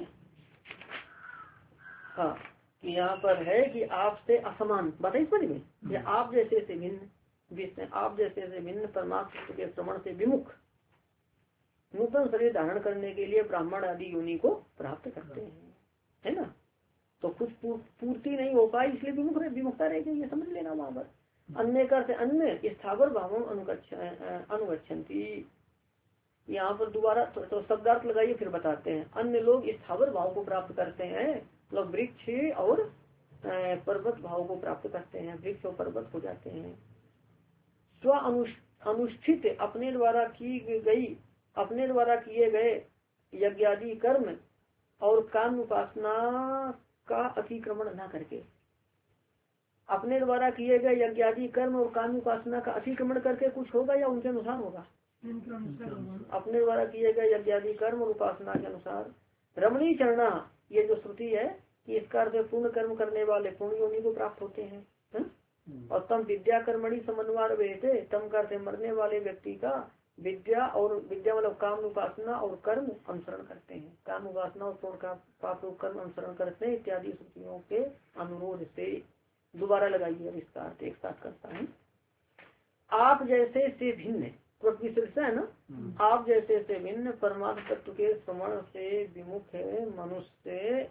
Speaker 1: हाँ, यहाँ पर है कि आपसे असमान बात है समझ में, कि आप जैसे से भिन्न, आप जैसे से भिन्न परमात्मा के श्रवण से विमुख नूतन शरीर धारण करने के लिए ब्राह्मण आदि योनि को प्राप्त करते हैं, है ना। तो कुछ पूर्ति नहीं हो पाई इसलिए विमुख विमुखता रहेगी, ये समझ लेना वहां पर। अन्य का से अन्य स्थावर भावों अनुगच्छन्ति, यहाँ पर दोबारा तो, तो शब्दार्थ लगाइए फिर बताते हैं। अन्य लोग स्थावर भाव को प्राप्त करते हैं, मतलब वृक्ष और पर्वत भाव को प्राप्त करते हैं, वृक्ष और पर्वत हो जाते हैं। स्व अनुष्ठित अपने द्वारा की गई अपने द्वारा किए गए यज्ञादि कर्म और काम उपासना का अतिक्रमण न करके, अपने द्वारा किए गए यज्ञादि कर्म और काम उपासना का अतिक्रमण करके कुछ होगा या उनके अनुसार होगा? अपने द्वारा किए गए यज्ञादि कर्म और उपासना के अनुसार। रमणी चरणा, ये जो श्रुति है कि इसका अर्थ पूर्ण कर्म करने वाले पूर्ण योनि को प्राप्त होते हैं, है? और तम विद्या कर्मणि समन्वय वेते, तम करते मरने वाले व्यक्ति का विद्या और विद्या मतलब काम उपासना और कर्म अनुसरण करते हैं, काम उपासना और पूर्ण का पाप कर्म अनुसरण करते हैं इत्यादि श्रुतियों के अनुरोध से। दोबारा लगाइए, अब इसका अर्थ एक साथ करता है। आप जैसे से भिन्न है ना, आप जैसे से भिन्न परमात्म तत्व के श्रवण से विमुख है मनुष्य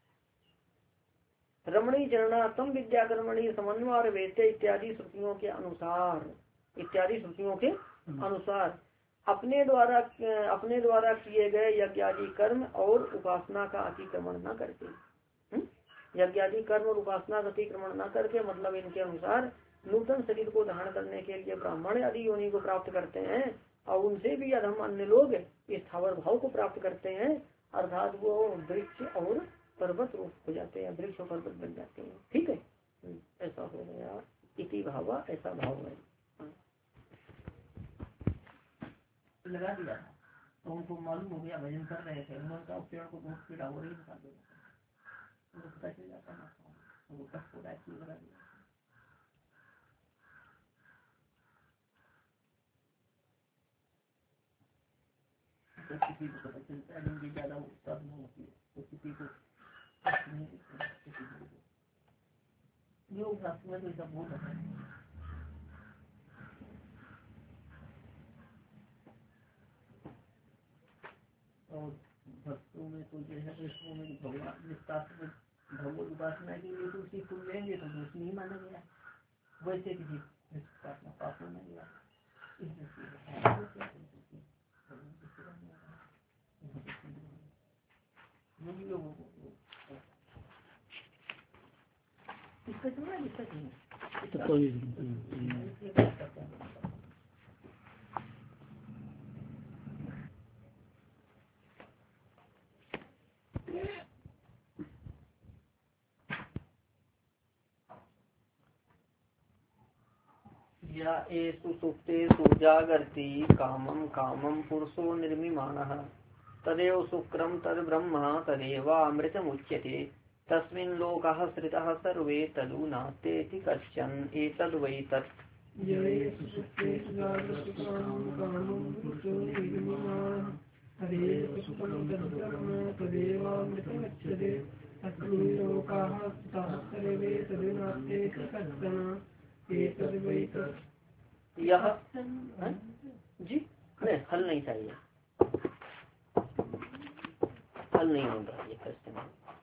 Speaker 1: रमणी चरणा तम विद्या कर्मणि समन्वय वेते इत्यादि श्रुतियों के अनुसार इत्यादि श्रुतियों के अनुसार अपने द्वारा अपने द्वारा किए गए यज्ञादि कर्म और उपासना का अतिक्रमण न करके, यज्ञादि कर्म और उपासना का अतिक्रमण न करके मतलब इनके अनुसार नूतन शरीर को धारण करने के लिए ब्राह्मण आदि योनि को प्राप्त करते हैं, और उनसे भी अधम अन्य लोग स्थावर भाव को प्राप्त करते हैं, अर्थात वो वृक्ष और पर्वत रूप हो जाते हैं, वृक्ष और पर्वत बन जाते हैं। ठीक है, ऐसा हो गया। इति भावा, ऐसा भाव है। लगा दिया तो उनको मालूम हो गया भजन कर रहे थे, उनका पेड़ को बहुत पीड़ा हो रही है, उनको पता चल जाता है, उनको कष्ट हो रहा है, लगा दिया। तो किसी को पता चलता है, जिनकी ज्यादा उत्साह नहीं होती है तो किसी को कष्ट नहीं दिखता, किसी को योग शास्त्र में तो ऐसा बहुत है। और भक्तों में तो जो है विष्णु में भगवान शास्त्र में भगवत उपासना के लिए तो उसी फूल लेंगे तो दोष नहीं माना गया, वैसे किसी उपासना पाप माना गया। इसका जो है इसका या एषु सुप्तेषु जागर्ति कामं कामं पुरुषो निर्मिमाणः तदेव शुक्रं तद् ब्रह्म तदेवामृतमुच्यते तस्मिन् लोकाः श्रिताः सर्वे तदु नास्तेति कश्चन एतद् वै तत्। यह जी नहीं, हल नहीं चाहिए, हल नहीं होगा ये क्वेश्चन।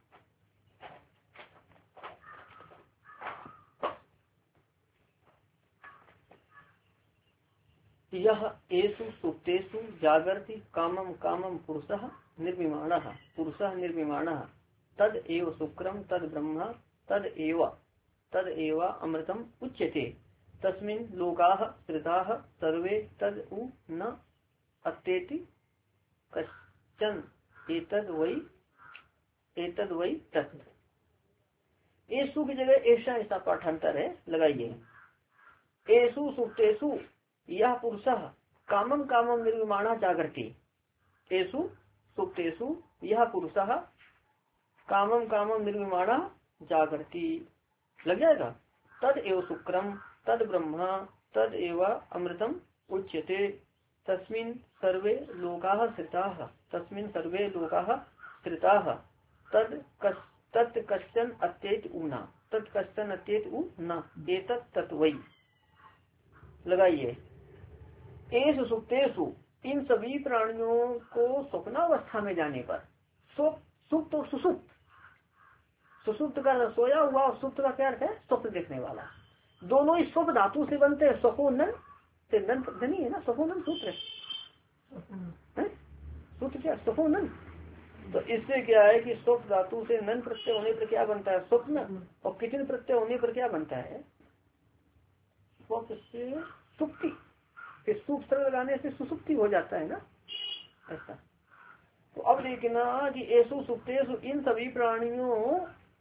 Speaker 1: यह एषु सुप्तेषु जागर्ति कामं कामं पुरुषः निर्विमाणः पुरुषः निर्विमाणः तद एव शुक्रम तद ब्रह्म तद एव तद एव अमृतम उच्यते तस्मिन् लोकाः श्रिताः सर्वे तद उ न अत्येति कश्चन एतद वै एतद वै तत्। एसु की जगह ऐसा ऐसा पाठांतर है, लगाइए। एसु सुप्तेषु यह पुरुषः कामम कामम निर्विमाणः जागर्ति। एसु सुप्तेषु यह पुरुषः कामम कामम निर्विमाणः जागर्ति, लग जाएगा। तद एव शुक्रम तद ब्रह्म तद एव अमृतम उच्यते। तस्मिन् सर्वे लोकाः श्रिताः तस्मिन् सर्वे लोकाः श्रिताः तद कस् तत् कश्चन अत्येत ऊना तत् कश्चन अत्येत उ न एतत् तत् वै, लगाइए। एषु सुप्तेषु इन सभी प्राणियों को स्वप्नावस्था में जाने पर, सुप्त और सुसुप्त, सुसुप्त का सोया हुआ और सुप्त का क्या अर्थ है, स्वप्न देखने वाला। दोनों ही स्वप्न धातु से बनते हैं, स्वपोनन से नन धनी है ना, स्वपोनन सूत्र है, सूत्र क्या स्वपोनन। तो इससे क्या है कि स्वप्न धातु से नन प्रत्यय होने पर क्या बनता है, स्वप्न, और कितने प्रत्यय होने पर क्या बनता है, स्वप्न से सुप्ति, फिर सूत्र लगाने से सुसुप्ति हो जाता है ना, ऐसा। तो अब देखना कि ऐसु सुप्तेषु इन सभी प्राणियों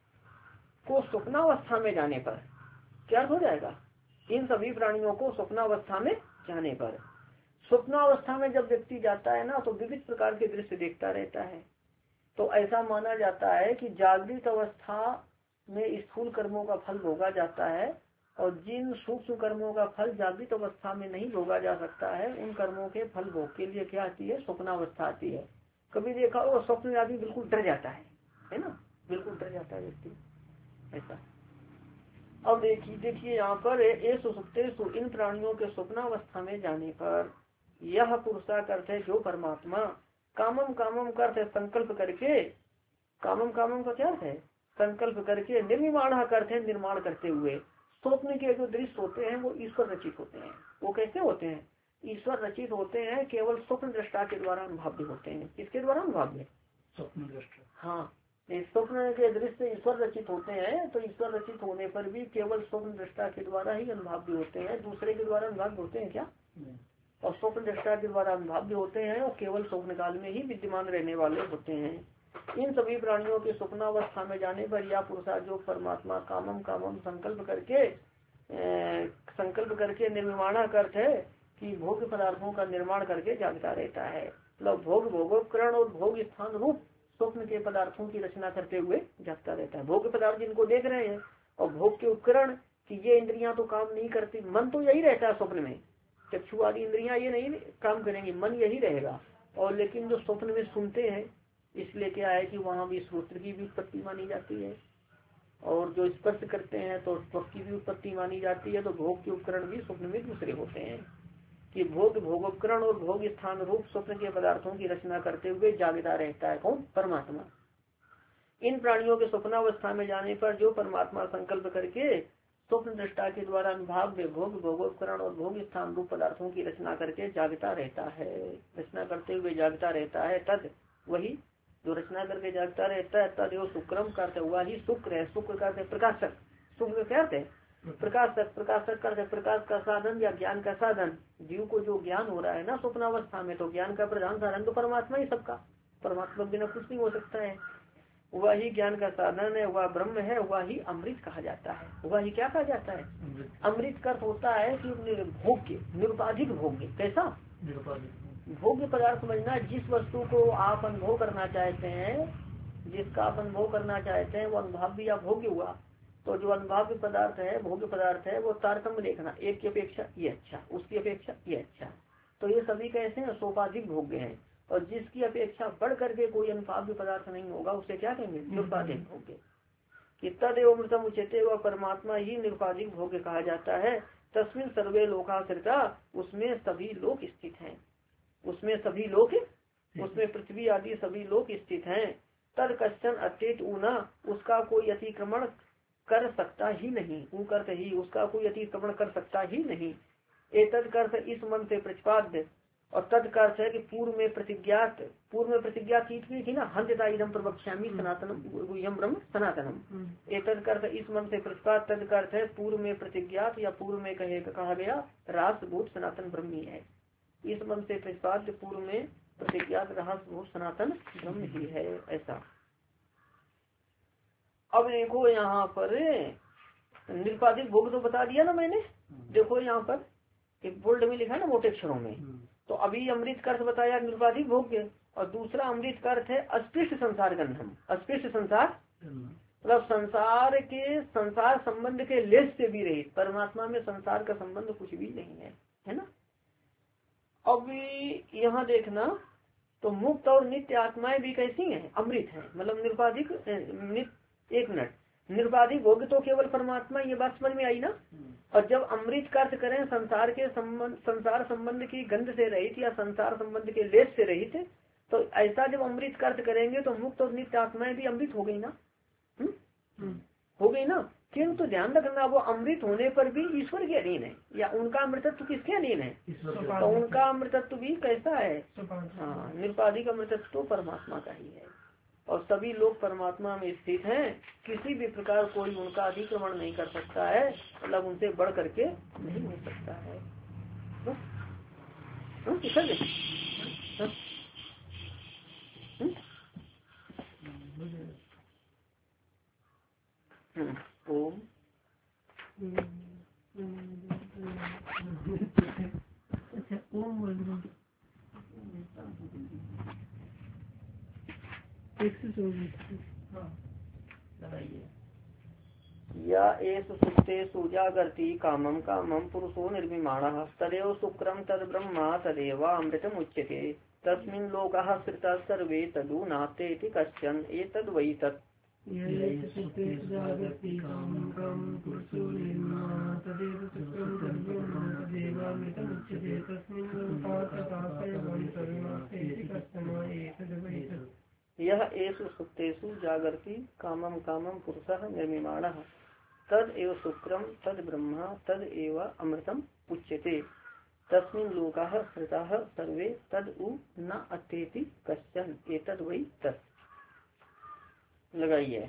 Speaker 1: को स्वप्नावस्था में जाने पर क्या हो जाएगा, इन सभी प्राणियों को स्वप्नावस्था में जाने पर। स्वप्नावस्था में जब व्यक्ति जाता है ना तो विविध प्रकार के दृश्य देखता रहता है। तो ऐसा माना जाता है कि जागृत अवस्था में स्थूल कर्मों का फल भोगा जाता है, और जिन सूक्ष्म कर्मों का फल जागृत अवस्था में नहीं भोगा जा सकता है उन कर्मों के फल भोग के लिए क्या आती है, स्वप्नावस्था आती है। कभी देखा हो स्वप्न आदमी बिल्कुल डर जाता है, है ना, बिल्कुल डर जाता है व्यक्ति, ऐसा। अब देखिए देखिए यहाँ पर एषु सुप्तेषु इन प्राणियों के स्वप्नावस्था में जाने पर, यह पुरुषा करते जो परमात्मा कामम कामम करते संकल्प करके, कामम कामम का क्या है, संकल्प करके, निर्निर्माण करते निर्माण करते हुए। स्वप्न के जो दृश्य होते हैं वो ईश्वर रचित होते हैं। वो कैसे होते हैं, ईश्वर रचित होते हैं, केवल स्वप्न दृष्टा के द्वारा अनुभव्य होते हैं। किसके द्वारा अनुभव्य, स्वप्न दृष्टा। हाँ, स्वप्न के दृश्य ईश्वर रचित होते हैं, तो ईश्वर रचित होने पर भी केवल स्वप्न दृष्टा के द्वारा ही अनुभव्य होते हैं, दूसरे के द्वारा अनुभव्य होते हैं क्या, और स्वप्न दृष्टा के द्वारा अनुभव्य होते हैं और केवल स्वप्न काल में ही विद्यमान रहने वाले होते हैं। इन सभी प्राणियों के स्वप्नावस्था में जाने पर यह पुरुषा जो परमात्मा कामम कामम संकल्प करके ए, संकल्प करके निर्माण करते है कि भोग पदार्थों का निर्माण करके जागता रहता है। मतलब भोग भोगोपकरण और भोग स्थान रूप स्वप्न के पदार्थों की रचना करते हुए जागता रहता है। भोग पदार्थ जिनको देख रहे हैं और भोग के उपकरण कि ये इंद्रियां तो काम नहीं करती, मन तो यही रहता है स्वप्न में, चक्षु आदि इंद्रियां ये नहीं काम करेंगी, मन यही रहेगा। और लेकिन जो स्वप्न में सुनते हैं, इसलिए क्या है कि वहां भी श्रोत्र की भी उत्पत्ति मानी जाती है, और जो स्पर्श करते हैं तो त्वक की भी उत्पत्ति मानी जाती है। तो भोग के उपकरण भी स्वप्न में दूसरे होते हैं कि भोग भोगोपकरण और भोग स्थान रूप स्वप्न के पदार्थों की रचना करते हुए जागता रहता है कौन, परमात्मा। इन प्राणियों के स्वप्नावस्था में जाने पर जो परमात्मा संकल्प करके स्वप्न दृष्टा के द्वारा अनुभाव्य भोग भोगोपकरण और भोग स्थान रूप पदार्थों की रचना करके जागता रहता है, रचना करते हुए जागता रहता है। तद वही जो रचना करके जागता रहता है, तद एवं शुक्रम करते हुआ ही शुक्र है। शुक्र करते प्रकाशक, शुक्र क्या है, प्रकाशक। प्रकाशक करते प्रकाश का साधन या ज्ञान का साधन। जीव को जो ज्ञान हो रहा है ना स्वप्नावस्था में, तो ज्ञान का प्रधान साधन तो परमात्मा ही सबका, परमात्मा बिना कुछ नहीं हो सकता है। वह ही ज्ञान का साधन है, वह ब्रह्म है, वह ही अमृत कहा जाता है। वह ही क्या कहा जाता है, अमृत का अर्थ होता है कि भोग्य, निरुपाधिक भोग्य। कैसा भोग्य पदार्थ समझना, जिस वस्तु को आप अनुभव करना चाहते हैं, जिसका आप अनुभव करना चाहते हैं वो अनुभव्य या भोग्य हुआ। तो जो अनुभव्य पदार्थ है, भोग्य पदार्थ है, वो तारतम्य देखना, एक की अपेक्षा ये अच्छा, उसकी अपेक्षा ये अच्छा। तो ये सभी कैसे हैं, सोपाधिक भोग्य हैं। और जिसकी अपेक्षा बढ़ करके कोई अनुभव्य पदार्थ नहीं होगा उसे क्या कहेंगे, निरुपाधिक भोग्य। कि तदेव अमृतम उच्यते, वह परमात्मा ही निरुपाधिक भोग्य कहा जाता है। तस्मिन् सर्वे लोकाश्रिता, उसमें सभी लोग स्थित हैं, उसमें सभी लोग, उसमें पृथ्वी आदि सभी लोग स्थित हैं। तद कश्चन अत्येत ऊना, उसका कोई अतिक्रमण कर सकता ही नहीं, ऊ करते ही उसका कोई अतिक्रमण कर सकता ही नहीं। एतद कर्त इस मन से प्रतिपाद्य, और तद का अर्थ है कि पूर्व में प्रतिज्ञात, पूर्व में प्रतिज्ञा की थी ना, हंत्यता इदम प्रवक्ष्यामि सनातनम गुह्यम ब्रह्म सनातनम, ये तद का अर्थ इस मन से प्रतिपाद, तद का अर्थ है पूर्व में प्रतिज्ञात या पूर्व में कहे कहा गया रासभूत सनातन ब्रह्म ही है। इस मन से प्रतिपाद पूर्व में प्रतिज्ञात रासभूत सनातन ब्रह्म ही है, ऐसा। अब देखो यहाँ पर निरुपाधिक भोग तो बता दिया ना मैंने, देखो यहाँ पर एक बोल्ड में लिखा है ना मोटे अक्षरों में, तो अभी अमृत का अर्थ बताया निरुपाधिक भोग्य, और दूसरा अमृत का अर्थ है अस्पृश्य संसार गंधम। अस्पृश्य संसार मतलब संसार के संसार संबंध के लेस से भी रहित, परमात्मा में संसार का संबंध कुछ भी नहीं है, है ना। अब यहाँ देखना तो मुक्त और नित्य आत्माएं भी कैसी हैं, अमृत है, मतलब निरुपाधिक नित्य। एक मिनट, निरुपाधिक भोग तो केवल परमात्मा, ये बात समझ में आई ना। और जब अमृत का अर्थ करें संसार के संबंध, संसार संबंध की गंध से रहित या संसार संबंध के लेस से रहित, तो ऐसा जब अमृत का अर्थ करेंगे तो मुक्त और नित्य आत्माएं भी अमृत हो गई ना, हुँ? हो गई ना। किंतु ध्यान रखना वो अमृत होने पर भी ईश्वर के अधीन है, या उनका अमृतत्व किसके अधीन है, तो उनका अमृतत्व भी कैसा है, हाँ निरुपाधिक अमृतत्व तो परमात्मा का ही है। और सभी लोग परमात्मा में स्थित हैं, किसी भी प्रकार कोई उनका अतिक्रमण नहीं कर सकता है, मतलब उनसे बढ़ करके नहीं हो सकता है। ओम या एष सुप्तेषु जागर्ति कामं कामं पुरुषो निर्विमाणः तदेव शुक्रं तद् ब्रह्म तदेवामृतम् उच्यते तस्मिन् लोकाः श्रिताः सर्वे तदु नास्ति इति कश्चन एतद् वै तत्। यह एषु सुप्तेषु जागर्ति कामं कामं पुरुषः निर्मिमाणः तद एव शुक्रम तद ब्रह्म तद एव अमृतम उच्यते तस्मिन् लोकाः श्रिताः सर्वे तद उ न अत्येति कश्चन एतद् वै तत्। लगाइए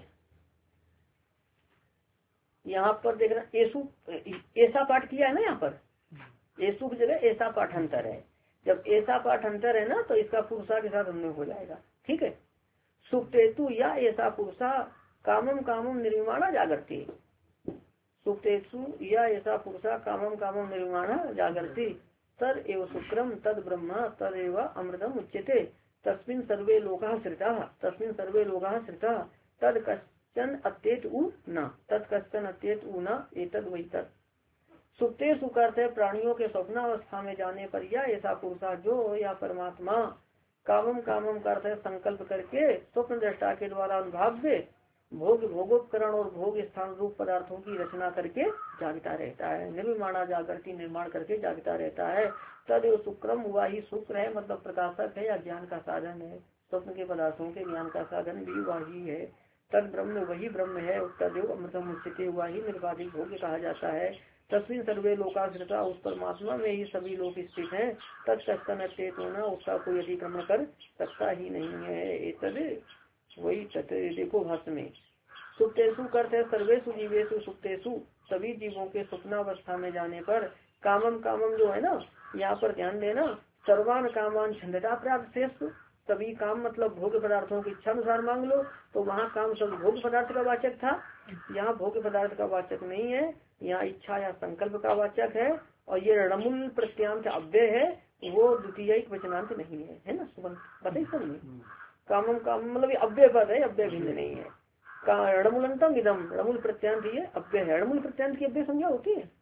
Speaker 1: यहाँ पर देखना, एसु ऐसा पाठ किया है ना, यहाँ पर एसु की जगह ऐसा पाठांतर है। जब ऐसा पाठांतर है ना तो इसका पुरुषा के साथ हमने हो जाएगा, ठीक है। सुप्तेतु या ऐसा पुरुषा कामम कामम निर्विमाणा जागृति, सुप्तेषु या ऐसा पुरुषा कामम कामम निर्विमाणा जागृति तद एव शुक्रम तद ब्रह्म तद एव अमृतम उच्यते तस्मिन् सर्वे लोकाः श्रिताः तस्मिन् सर्वे लोकाः श्रिताः तद कश्चन अत्येत उ न तद कश्चन अत्येत उ न एतद् वै तत्। सुप्तेषु करते है प्राणियों के स्वप्नावस्था में जाने पर या ऐसा पुरुषा जो या परमात्मा कामम कामम करते है संकल्प करके स्वप्न दृष्टा के द्वारा अनुभाव्य भोग भोगोपकरण और भोग स्थान रूप पदार्थों की रचना करके जागता रहता है, निर्विमाणा जागृति निर्माण करके जागता रहता है। तदेव शुक्रम हुआ ही शुक्र है, मतलब प्रकाशक है या ज्ञान का साधन है, स्वप्न के पदार्थों के ज्ञान का साधन भी वही है। तद ब्रह्म वही ब्रह्म है, तदेव अमृतम उच्यते हुआ ही निर्वाधिक भोग कहा जाता है। तस्वीर सर्वे लोकाश्रिता उस परमात्मा में ही सभी लोग स्थित हैं। तत्कन होना उसका कोई अतिक्रमण कर सकता ही नहीं है। तद वही तत्। देखो भाष्य में सुप्तेषु करते सर्वेषु जीवेषु सुप्तेषु सभी जीवों के स्वप्नावस्था में जाने पर कामम कामम जो है ना, यहाँ पर ध्यान देना, सर्वान कामान छंदता प्राप्त शेष सभी काम मतलब भोग पदार्थों की इच्छा अनुसार मांग लो, तो वहाँ काम सब भोग पदार्थ का वाचक था, यहाँ भोग पदार्थ का वाचक नहीं है, यहाँ इच्छा या संकल्प का वाचक है। और ये रणमूल प्रत्यांत अव्यय है, वो द्वितीय वचनांत नहीं है, है ना। सुबह पता ही सब नहीं, कामम काम मतलब अव्यय पद है, अव्यय भिन्न नहीं है। रणमूलंतम इदम रणमूल प्रत्यांत ये अव्यय है। रणमूल प्रत्यांत की अव्यय संज्ञा होती है।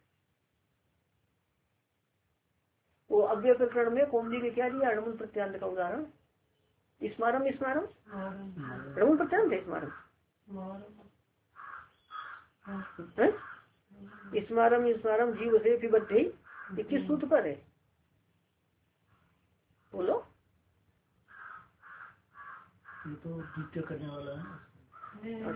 Speaker 1: वो अव्यय प्रकरण में कौमदी ने क्या दिया रणमूल प्रत्यांत का उदाहरण, स्मारम स्मारम रणमूल प्रत्यांत है। स्मारम स्मारम स्मारम जीव से पिबद्धि ये किस सूत्र पर है बोलो।
Speaker 2: ये तो द्वितीय करने वाला है।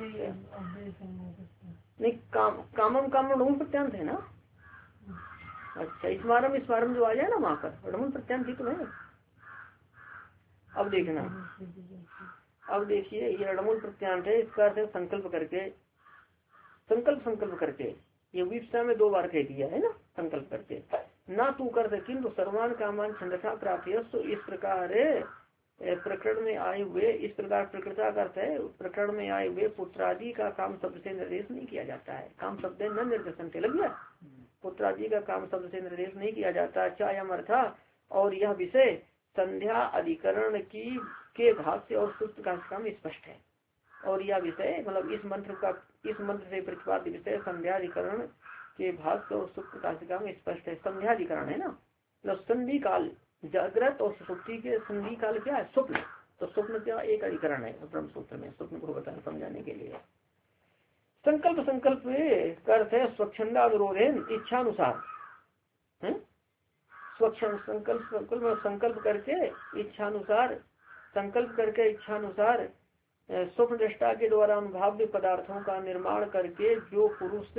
Speaker 1: नहीं काम कामम काम रणमूल प्रत्यांत है ना, अच्छा, स्मारम स्मारम जो आ जाए ना वहाँ पर रमन प्रत्यांत तो है। अब देखना, अब देखिए ये रमूल प्रत्यांत है, इसका अर्थ संकल्प करके, संकल्प संकल्प करके, ये विपसा में दो बार कह दिया है ना, संकल्प करके। ना तू कर किंतु सर्वान कामान छंदसा प्राप्त, तो इस प्रकार प्रकरण में आए हुए, इस प्रकार प्रकृता का अर्थ है प्रकरण में आए हुए पुत्रादि का काम शब्द से निर्देश नहीं किया जाता है। काम शब्द न निर्देशन से लग गया, पुत्रादि का काम शब्द से निर्देश नहीं किया जाता। चायम अर्था, और यह विषय संध्या अधिकरण की के भाष्य और सूत्र का में स्पष्ट है। और यह विषय मतलब इस मंत्र का, इस मंत्र से प्रतिपाद्य विषय संध्याधिकरण के भाष्य और सूत्र काशिका में स्पष्ट है। संध्याधिकरण है ना, मतलब संधि काल, जागृत और सुषुप्ति के संधि काल क्या है, स्वप्न। तो स्वप्न क्या एक अधिकरण है ब्रह्म सूत्र में, स्वप्न को बताने समझाने के लिए। संकल्प संकल्प का अर्थ है स्वच्छंदा अनुरोधेन, इच्छानुसार है, स्वच्छंद संकल्प संकल्प संकल्प करके इच्छानुसार, संकल्प करके इच्छानुसार स्वप्न दृष्टा के द्वारा अनुभाव्य पदार्थों का निर्माण करके जो पुरुष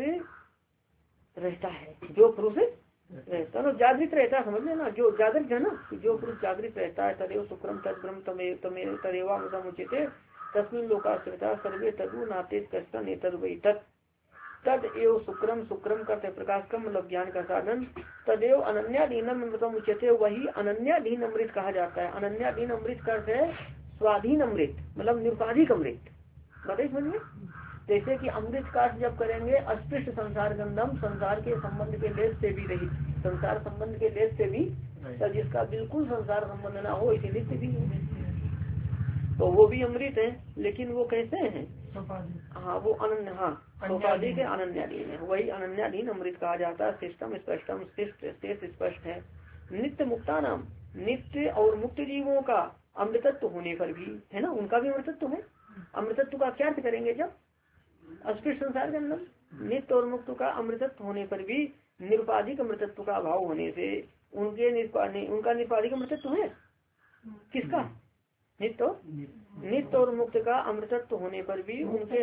Speaker 1: रहता है, जो पुरुष रहता है जागृत रहता है, समझ लेना, जो जागृत है ना, जो पुरुष जागृत रहता है, तदेव शुक्रम तद ब्रह्म तमे तमे तदेवा मुचिते तस्मिन लोकाश्रिता सर्वे तदु नाते कष्टन एतद वै तत् तद एव शुक्रम, शुक्रम करते प्रकाश का मतलब ज्ञान का साधन, तदेव अनन्याधीनम अमृतम उच्यते, वही अनन्याधीन अमृत कहा जाता है। अनन्याधीन अमृत का अर्थ है स्वाधीन अमृत, मतलब निरुपाधिक अमृत। बताइए समझिए, जैसे कि अमृत का अर्थ जब करेंगे अस्पृष्ट संसार गंधम, संसार के संबंध के लेस से भी रहित, संसार संबंध के लेस से भी, तो जिसका बिल्कुल संसार संबंध ना हो इसी नित्य भी है, तो वो भी अमृत है। लेकिन वो कैसे हैं, हाँ वो अनन्य, हाँ सोपाधि के अनन्याधीन है, वही अनन्याधीन अमृत कहा जाता है। सिस्टम स्पष्टम, शेष स्पष्ट है। नित्य मुक्ता नाम, नित्य और मुक्त जीवों का अमृतत्व होने पर भी है ना, उनका भी अमृतत्व है। अमृतत्व का क्या अर्थ करेंगे, जब अस्पृश्य संसार के अंदर नित्य और मुक्त का अमृतत्व होने पर भी निरुपाधिक अमृतत्व का अभाव होने से उनके निरुपाधि, उनका निरुपाधिक अमृतत्व है। किसका, नित्य नित्य और मुक्त का अमृतत्व होने पर भी उनके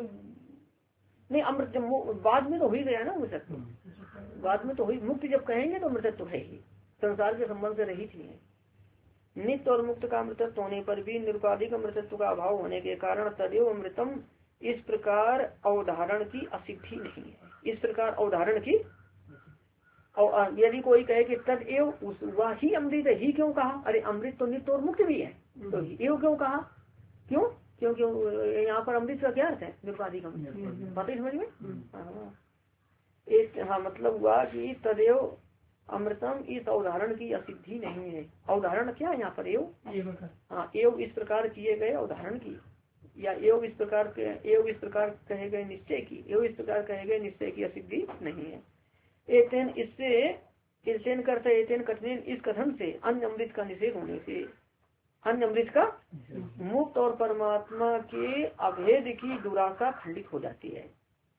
Speaker 1: नहीं, अमृत बाद में तो हो ही गया ना अमृतत्व, बाद में तो हुई, मुक्त जब कहेंगे तो अमृतत्व है ही, संसार के संबंध से रहित ही है। नित्य और मुक्त का अमृतत्व होने पर भी निरुपाधिक अमृतत्व का अभाव होने के कारण तदेव अमृतम, इस प्रकार अवधारण की असिद्धि नहीं है। इस प्रकार अवधारण की, और यदि कोई कहे कि तदेव वह ही अमृत है, ही क्यों कहा, अरे अमृत तो नित्य और मुक्त भी है, तो एव क्यों कहा, क्यों, क्योंकि यहाँ पर अमृत का क्या अर्थ है, निरुपाधिक अमृत। बात समझ में, एक हाँ मतलब हुआ कि तदेव अमृतम, इस अवधारण की असिद्धि नहीं है। अवधारण क्या है यहाँ पर, एव, हाँ एव इस प्रकार किए गए अवधारण की, या एव इस प्रकार एव इस प्रकार कहे गए निश्चय की, एव इस प्रकार कहे गए निश्चय की असिद्धि नहीं है। एतेन, इससे एतेन करते एतेन कथन, इस कथन से अन्य अमृत का निषेध होने से, अन्य अमृत का मुक्त और परमात्मा के अभेद की दुराशा खंडित हो जाती है।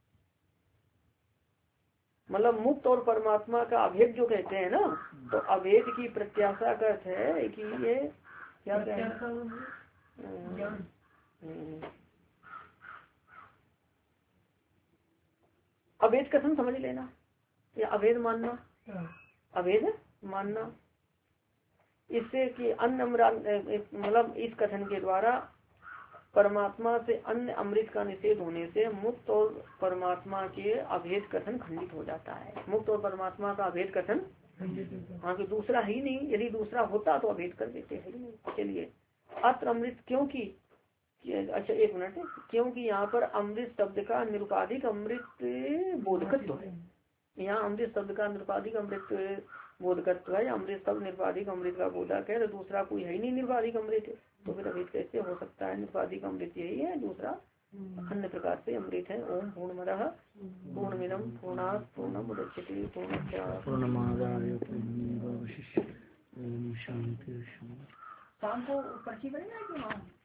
Speaker 1: मतलब मुक्त और परमात्मा का अभेद जो कहते हैं ना, तो अभेद की प्रत्याशा का अर्थ है कि ये क्या कहते हैं, अभेद कथन समझ लेना, या अभेद मानना, अभेद मानना, इससे कि अन्य मतलब इस कथन के द्वारा परमात्मा से अन्य अमृत का निषेध होने से मुक्त और परमात्मा के अभेद कथन खंडित हो जाता है। मुक्त और परमात्मा का अभेद कथन, हाँ कि दूसरा ही नहीं, यदि दूसरा होता तो अभेद कर देते हैं। चलिए अत्र अमृत, क्योंकि अच्छा एक मिनट, क्योंकि यहाँ पर अमृत शब्द का निरुपाधिक अमृत बोधकत्व है। यहाँ अमृत शब्द का निरुपाधिक अमृत बोधकत्व है, अमृत शब्द निरुपाधिक अमृत का बोधक है, तो दूसरा कोई है ही नहीं निरुपाधिक अमृत, तो फिर अभेद कैसे हो सकता है। निरुपाधिक अमृत यही है, दूसरा अन्य प्रकार से अमृत है। ओम पूर्णमदः पूर्णमिदं पूर्णात् पूर्णमुदच्यते पूर्णस्य पूर्णमादाय पूर्णमेवावशिष्यते। ओम शांति शांति। शाम को पर्ची बनेगा कि